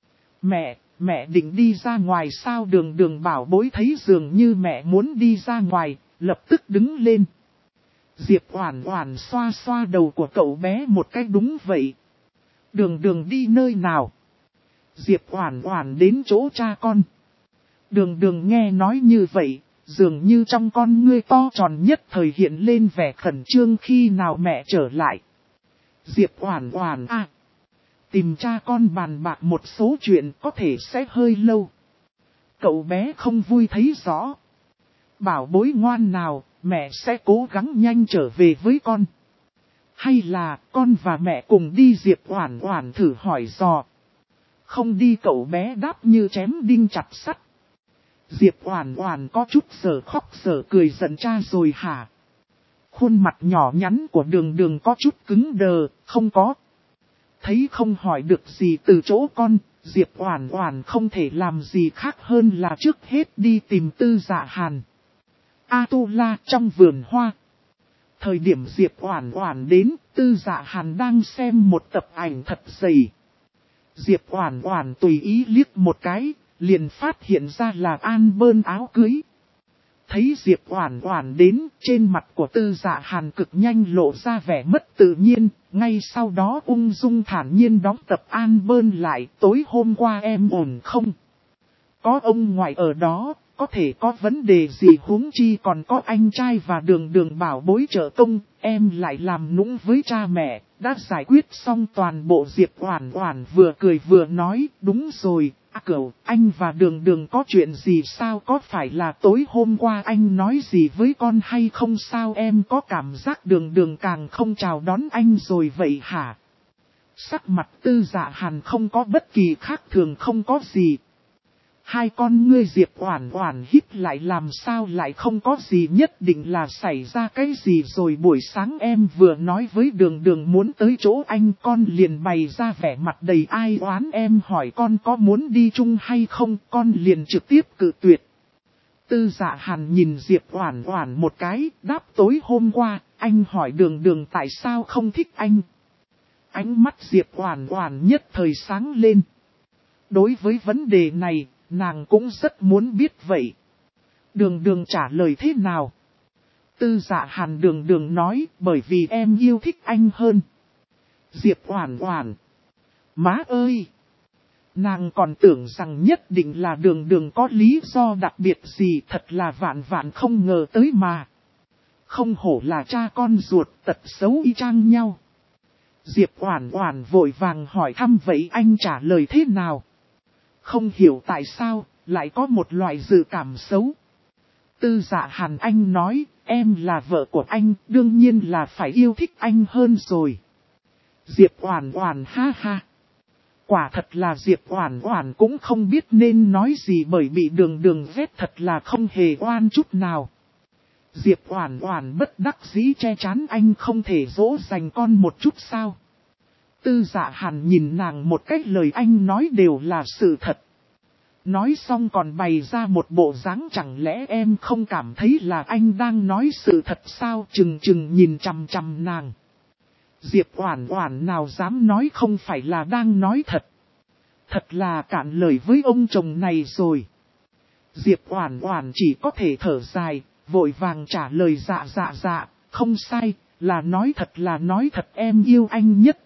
Mẹ định đi ra ngoài sao? Đường Đường bảo bối thấy dường như mẹ muốn đi ra ngoài, lập tức đứng lên. Diệp Oản Oản xoa xoa đầu của cậu bé một cái đúng vậy. Đường Đường đi nơi nào? Diệp Oản Oản đến chỗ cha con. Đường Đường nghe nói như vậy, dường như trong con ngươi to tròn nhất thời hiện lên vẻ khẩn trương khi nào mẹ trở lại. Diệp Oản Oản à, tìm cha con bàn bạc một số chuyện có thể sẽ hơi lâu. Cậu bé không vui thấy rõ. Bảo bối ngoan nào, mẹ sẽ cố gắng nhanh trở về với con. Hay là con và mẹ cùng đi? Diệp Oản Oản thử hỏi dò. Không đi, cậu bé đáp như chém đinh chặt sắt. Diệp Oản Oản có chút giờ khóc giờ cười, giận cha rồi hả? Khuôn mặt nhỏ nhắn của Đường Đường có chút cứng đờ, không có. Thấy không hỏi được gì từ chỗ con, Diệp Oản Oản không thể làm gì khác hơn là trước hết đi tìm Tư Dạ Hàn. A-tu-la trong vườn hoa. Thời điểm Diệp Oản Oản đến, Tư Dạ Hàn đang xem một tập ảnh thật dày. Diệp Oản Oản tùy ý liếc một cái, liền phát hiện ra là An Bơn áo cưới. Thấy Diệp Oản Oản đến, trên mặt của Tư Dạ Hàn cực nhanh lộ ra vẻ mất tự nhiên, ngay sau đó ung dung thản nhiên đóng tập An Bơn lại. Tối hôm qua em ổn không? Có ông ngoại ở đó, có thể có vấn đề gì, huống chi còn có anh trai và Đường Đường bảo bối trợ công, em lại làm nũng với cha mẹ, đã giải quyết xong toàn bộ. Diệp Oản Oản vừa cười vừa nói, đúng rồi, Cửu, anh và Đường Đường có chuyện gì sao? Có phải là tối hôm qua anh nói gì với con hay không sao? Em có cảm giác Đường Đường càng không chào đón anh rồi vậy hả? Sắc mặt Tư Dạ Hàn không có bất kỳ khác thường, không có gì. Hai con ngươi Diệp Oản Oản hít lại, làm sao lại không có gì, nhất định là xảy ra cái gì rồi. Buổi sáng em vừa nói với Đường Đường muốn tới chỗ anh, con liền bày ra vẻ mặt đầy ai oán, em hỏi con có muốn đi chung hay không, con liền trực tiếp cự tuyệt. Tư Dạ Hàn nhìn Diệp Oản Oản một cái, đáp tối hôm qua, anh hỏi Đường Đường tại sao không thích anh. Ánh mắt Diệp Oản Oản nhất thời sáng lên. Đối với vấn đề này, nàng cũng rất muốn biết vậy. Đường Đường trả lời thế nào? Tư Dạ Hàn Đường Đường nói, bởi vì em yêu thích anh hơn. Diệp Oản Oản, má ơi! Nàng còn tưởng rằng nhất định là Đường Đường có lý do đặc biệt gì, thật là vạn vạn không ngờ tới mà. Không hổ là cha con ruột, tật xấu y chang nhau. Diệp Oản Oản vội vàng hỏi thăm vậy anh trả lời thế nào? Không hiểu tại sao, lại có một loại dự cảm xấu. Tư Dạ Hàn anh nói, em là vợ của anh, đương nhiên là phải yêu thích anh hơn rồi. Diệp Oản Oản ha ha. Quả thật là Diệp Oản Oản cũng không biết nên nói gì, bởi bị Đường Đường ghét thật là không hề oan chút nào. Diệp Oản Oản bất đắc dĩ che chắn, anh không thể dỗ dành con một chút sao? Tư Dạ Hàn nhìn nàng một cách lời anh nói đều là sự thật. Nói xong còn bày ra một bộ dáng, chẳng lẽ em không cảm thấy là anh đang nói sự thật sao? Chừng chừng nhìn chằm chằm nàng. Diệp Oản Oản nào dám nói không phải là đang nói thật. Thật là cạn lời với ông chồng này rồi. Diệp Oản Oản chỉ có thể thở dài, vội vàng trả lời dạ, không sai, là nói thật em yêu anh nhất.